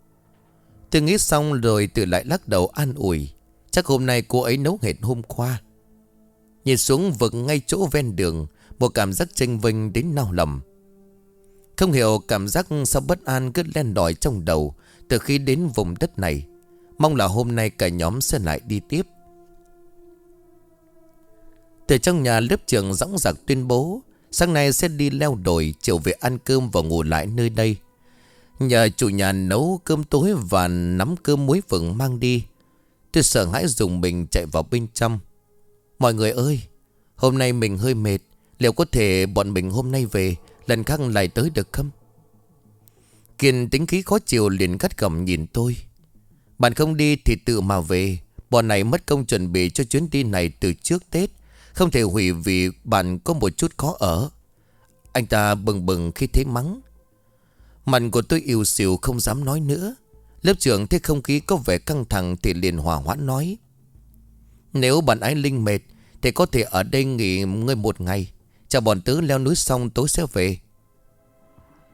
Tôi nghĩ xong rồi tự lại lắc đầu an ủi. Chắc hôm nay cô ấy nấu hệt hôm qua. Nhìn xuống vực ngay chỗ ven đường, một cảm giác chênh vênh đến nao lòng. Không hiểu cảm giác sao bất an cứ len lỏi trong đầu từ khi đến vùng đất này. Mong là hôm nay cả nhóm sẽ lại đi tiếp. Từ trong nhà, lớp trưởng dõng dạc tuyên bố sáng nay sẽ đi leo đồi, chiều về ăn cơm và ngủ lại nơi đây. Nhờ chủ nhà nấu cơm tối và nắm cơm muối vừng mang đi. Tôi sợ hãi dùng mình chạy vào bên trong. Mọi người ơi, hôm nay mình hơi mệt, liệu có thể bọn mình hôm nay về, lần khác lại tới được không? Kiên tính khí khó chịu liền gắt gỏng nhìn tôi. Bạn không đi thì tự mà về. Bọn này mất công chuẩn bị cho chuyến đi này từ trước Tết, không thể hủy vì bạn có một chút khó ở. Anh ta bừng bừng khi thấy mắng. Mặt của tôi yếu xìu không dám nói nữa. Lớp trưởng thấy không khí có vẻ căng thẳng thì liền hòa hoãn nói. Nếu bạn Ái Linh mệt thì có thể ở đây nghỉ ngơi một ngày. Cho bọn tớ leo núi xong tối sẽ về.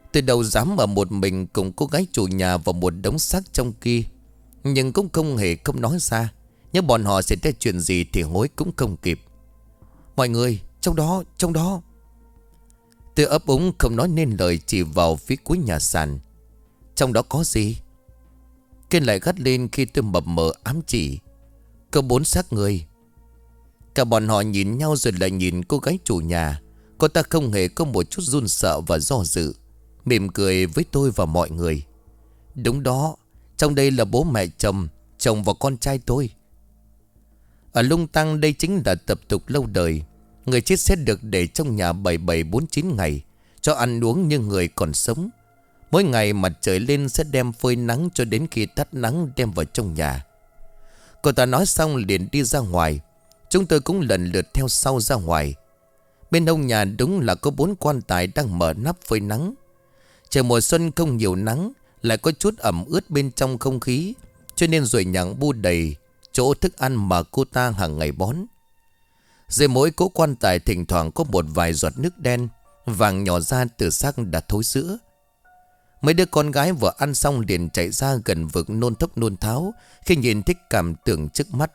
Tôi đâu dám ở một mình cùng cô gái chủ nhà vào một đống xác trong kia. Nhưng cũng không hề không nói ra. Nếu bọn họ xảy ra chuyện gì thì hối cũng không kịp. Mọi người, trong đó, trong đó. Tôi ấp úng không nói nên lời, chỉ vào phía cuối nhà sàn. Trong đó có gì? Kiên lại gắt lên khi tôi mập mờ ám chỉ. Có bốn xác người. Cả bọn họ nhìn nhau rồi lại nhìn cô gái chủ nhà. Cô ta không hề có một chút run sợ và do dự, mỉm cười với tôi và mọi người. Đúng đó, trong đây là bố mẹ chồng, chồng và con trai tôi. Ở Lung Tăng đây chính là tập tục lâu đời. Người chết sẽ được để trong nhà bảy bảy bốn chín ngày, cho ăn uống như người còn sống. Mỗi ngày mặt trời lên sẽ đem phơi nắng cho đến khi tắt nắng đem vào trong nhà. Cô ta nói xong liền đi ra ngoài. Chúng tôi cũng lần lượt theo sau ra ngoài. Bên hông nhà đúng là có bốn quan tài đang mở nắp phơi nắng. Trời mùa xuân không nhiều nắng, lại có chút ẩm ướt bên trong không khí, cho nên ruồi nhặng bu đầy chỗ thức ăn mà cô ta hàng ngày bón. Dưới mỗi cố quan tài thỉnh thoảng có một vài giọt nước đen vàng nhỏ ra từ xác đã thối sữa. Mấy đứa con gái vừa ăn xong liền chạy ra gần vực nôn thốc nôn tháo khi nhìn thấy cảm tưởng trước mắt.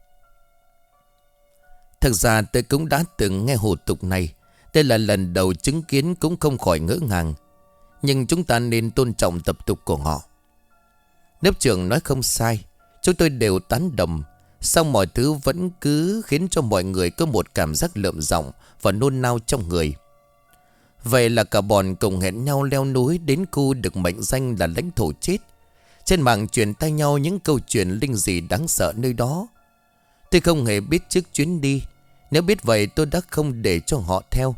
Thực ra tôi cũng đã từng nghe hủ tục này. Đây là lần đầu chứng kiến cũng không khỏi ngỡ ngàng. Nhưng chúng ta nên tôn trọng tập tục của họ. Lớp trưởng nói không sai. Chúng tôi đều tán đồng. Song mọi thứ vẫn cứ khiến cho mọi người có một cảm giác lợm giọng và nôn nao trong người. Vậy là cả bọn cùng hẹn nhau leo núi đến khu được mệnh danh là lãnh thổ chết. Trên mạng truyền tay nhau những câu chuyện linh dị đáng sợ nơi đó. Tôi không hề biết trước chuyến đi. Nếu biết vậy tôi đã không để cho họ theo.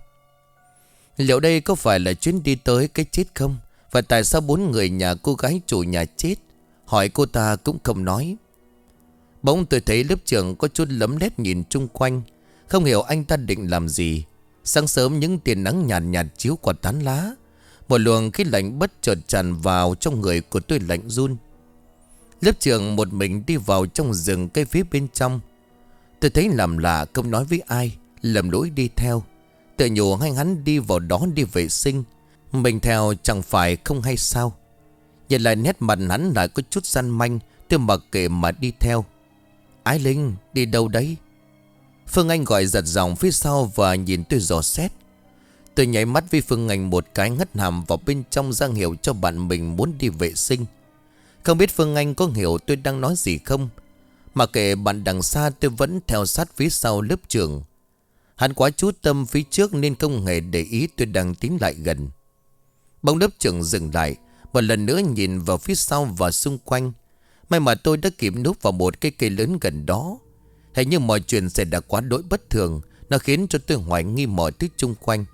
Liệu đây có phải là chuyến đi tới cái chết không? Và tại sao bốn người nhà cô gái chủ nhà chết? Hỏi cô ta cũng không nói. Bỗng tôi thấy lớp trưởng có chút lấm lét nhìn chung quanh. Không hiểu anh ta định làm gì. Sáng sớm những tia nắng nhạt nhạt chiếu qua tán lá. Một luồng khí lạnh bất chợt tràn vào trong người của tôi lạnh run. Lớp trưởng một mình đi vào trong rừng cây phía bên trong. Tôi thấy làm lạ không nói với ai, lầm lỗi đi theo. Tự nhủ hay hắn đi vào đó đi vệ sinh, mình theo chẳng phải không hay sao. Nhìn lại nét mặt hắn lại có chút gian manh. Tôi mặc kệ mà đi theo. Ái Linh, đi đâu đấy? Phương Anh gọi giật giọng phía sau và nhìn tôi dò xét. Tôi nháy mắt với Phương Anh một cái, ngất hàm vào bên trong ra hiệu cho bạn mình muốn đi vệ sinh. Không biết Phương Anh có hiểu tôi đang nói gì không. Mà kệ bạn đằng xa, tôi vẫn theo sát phía sau lớp trưởng. Hắn quá chú tâm phía trước nên không hề để ý tôi đang tiến lại gần. Bỗng lớp trưởng dừng lại, một lần nữa nhìn vào phía sau và xung quanh. May mà tôi đã kịp núp vào một cái cây lớn gần đó. Hình như mọi chuyện sẽ đã quá đỗi bất thường. Nó khiến cho tôi hoài nghi mọi thứ chung quanh.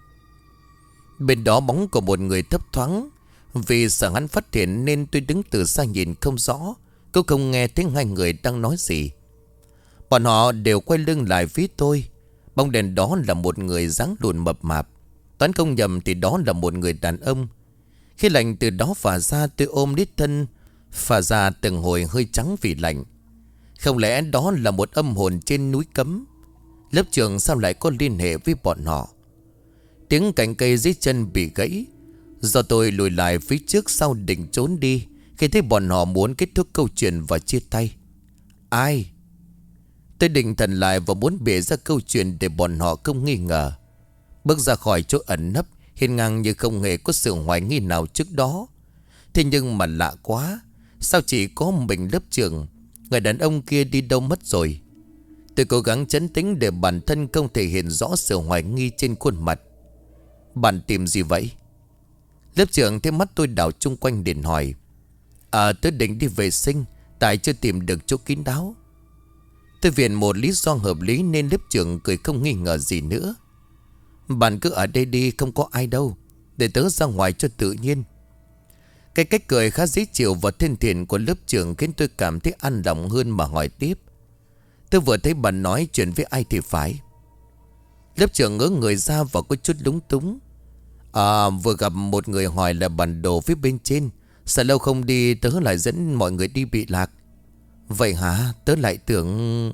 Bên đó bóng của một người thấp thoáng. Vì sợ hắn phát hiện nên tôi đứng từ xa nhìn không rõ. Cũng không nghe thấy hai người đang nói gì. Bọn họ đều quay lưng lại phía tôi. Bóng đèn đó là một người dáng lùn mập mạp. Toán không nhầm thì đó là một người đàn ông. Khi lạnh từ đó phả ra, tôi ôm lấy thân phả ra từng hồi hơi trắng vì lạnh. Không lẽ đó là một âm hồn trên núi cấm? Lớp trưởng sao lại có liên hệ với bọn họ? Tiếng cành cây dưới chân bị gãy. Do tôi lùi lại phía trước sau định trốn đi khi thấy bọn họ muốn kết thúc câu chuyện và chia tay. Ai? Tôi định thần lại và muốn bịa ra câu chuyện để bọn họ không nghi ngờ. Bước ra khỏi chỗ ẩn nấp, hiên ngang như không hề có sự hoài nghi nào trước đó. Thế nhưng mà lạ quá, sao chỉ có mình lớp trưởng? Người đàn ông kia đi đâu mất rồi? Tôi cố gắng trấn tĩnh để bản thân không thể hiện rõ sự hoài nghi trên khuôn mặt. Bạn tìm gì vậy? Lớp trưởng thấy mắt tôi đảo chung quanh điện hỏi. À, tôi định đi vệ sinh, tại chưa tìm được chỗ kín đáo. Tôi viện một lý do hợp lý nên lớp trưởng cười không nghi ngờ gì nữa. Bạn cứ ở đây đi, không có ai đâu, để tớ ra ngoài cho tự nhiên. Cái cách cười khá dễ chịu và thân thiện của lớp trưởng khiến tôi cảm thấy an lòng hơn mà hỏi tiếp. Tôi vừa thấy bạn nói chuyện với ai thì phải. Lớp trưởng ngỡ người ra và có chút lúng túng. À, vừa gặp một người hỏi là bản đồ phía bên trên. Sợ lâu không đi tớ lại dẫn mọi người đi bị lạc. Vậy hả? Tớ lại tưởng...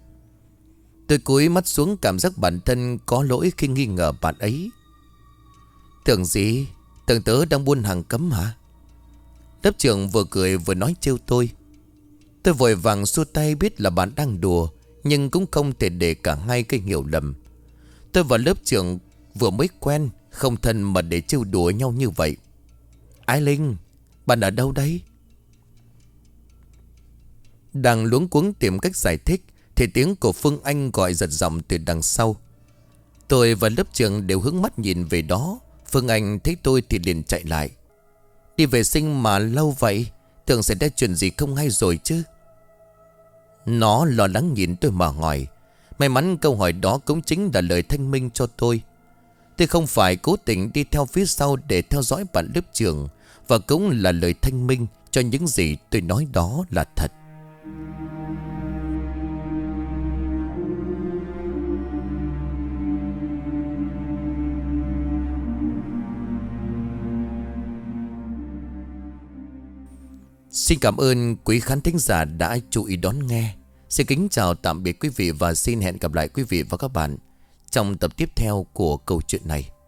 Tôi cúi mắt xuống, cảm giác bản thân có lỗi khi nghi ngờ bạn ấy. Tưởng gì? Tưởng tớ đang buôn hàng cấm hả? Lớp trưởng vừa cười vừa nói trêu tôi. Tôi vội vàng xua tay, biết là bạn đang đùa, nhưng cũng không thể để cả hai cái hiểu lầm. Tôi và lớp trưởng vừa mới quen, không thân mà để trêu đùa nhau như vậy. Ái Linh, bạn ở đâu đấy? Đang luống cuống tìm cách giải thích thì tiếng của Phương Anh gọi giật giọng từ đằng sau. Tôi và lớp trưởng đều hướng mắt nhìn về đó. Phương Anh thấy tôi thì liền chạy lại. Đi vệ sinh mà lâu vậy, tưởng sẽ ra chuyện gì không hay rồi chứ. Nó lo lắng nhìn tôi mà hỏi. May mắn câu hỏi đó cũng chính là lời thanh minh cho tôi. Tôi không phải cố tình đi theo phía sau để theo dõi bạn lớp trưởng, và cũng là lời thanh minh cho những gì tôi nói đó là thật. Xin cảm ơn quý khán thính giả đã chú ý đón nghe. Xin kính chào tạm biệt quý vị và xin hẹn gặp lại quý vị và các bạn trong tập tiếp theo của câu chuyện này.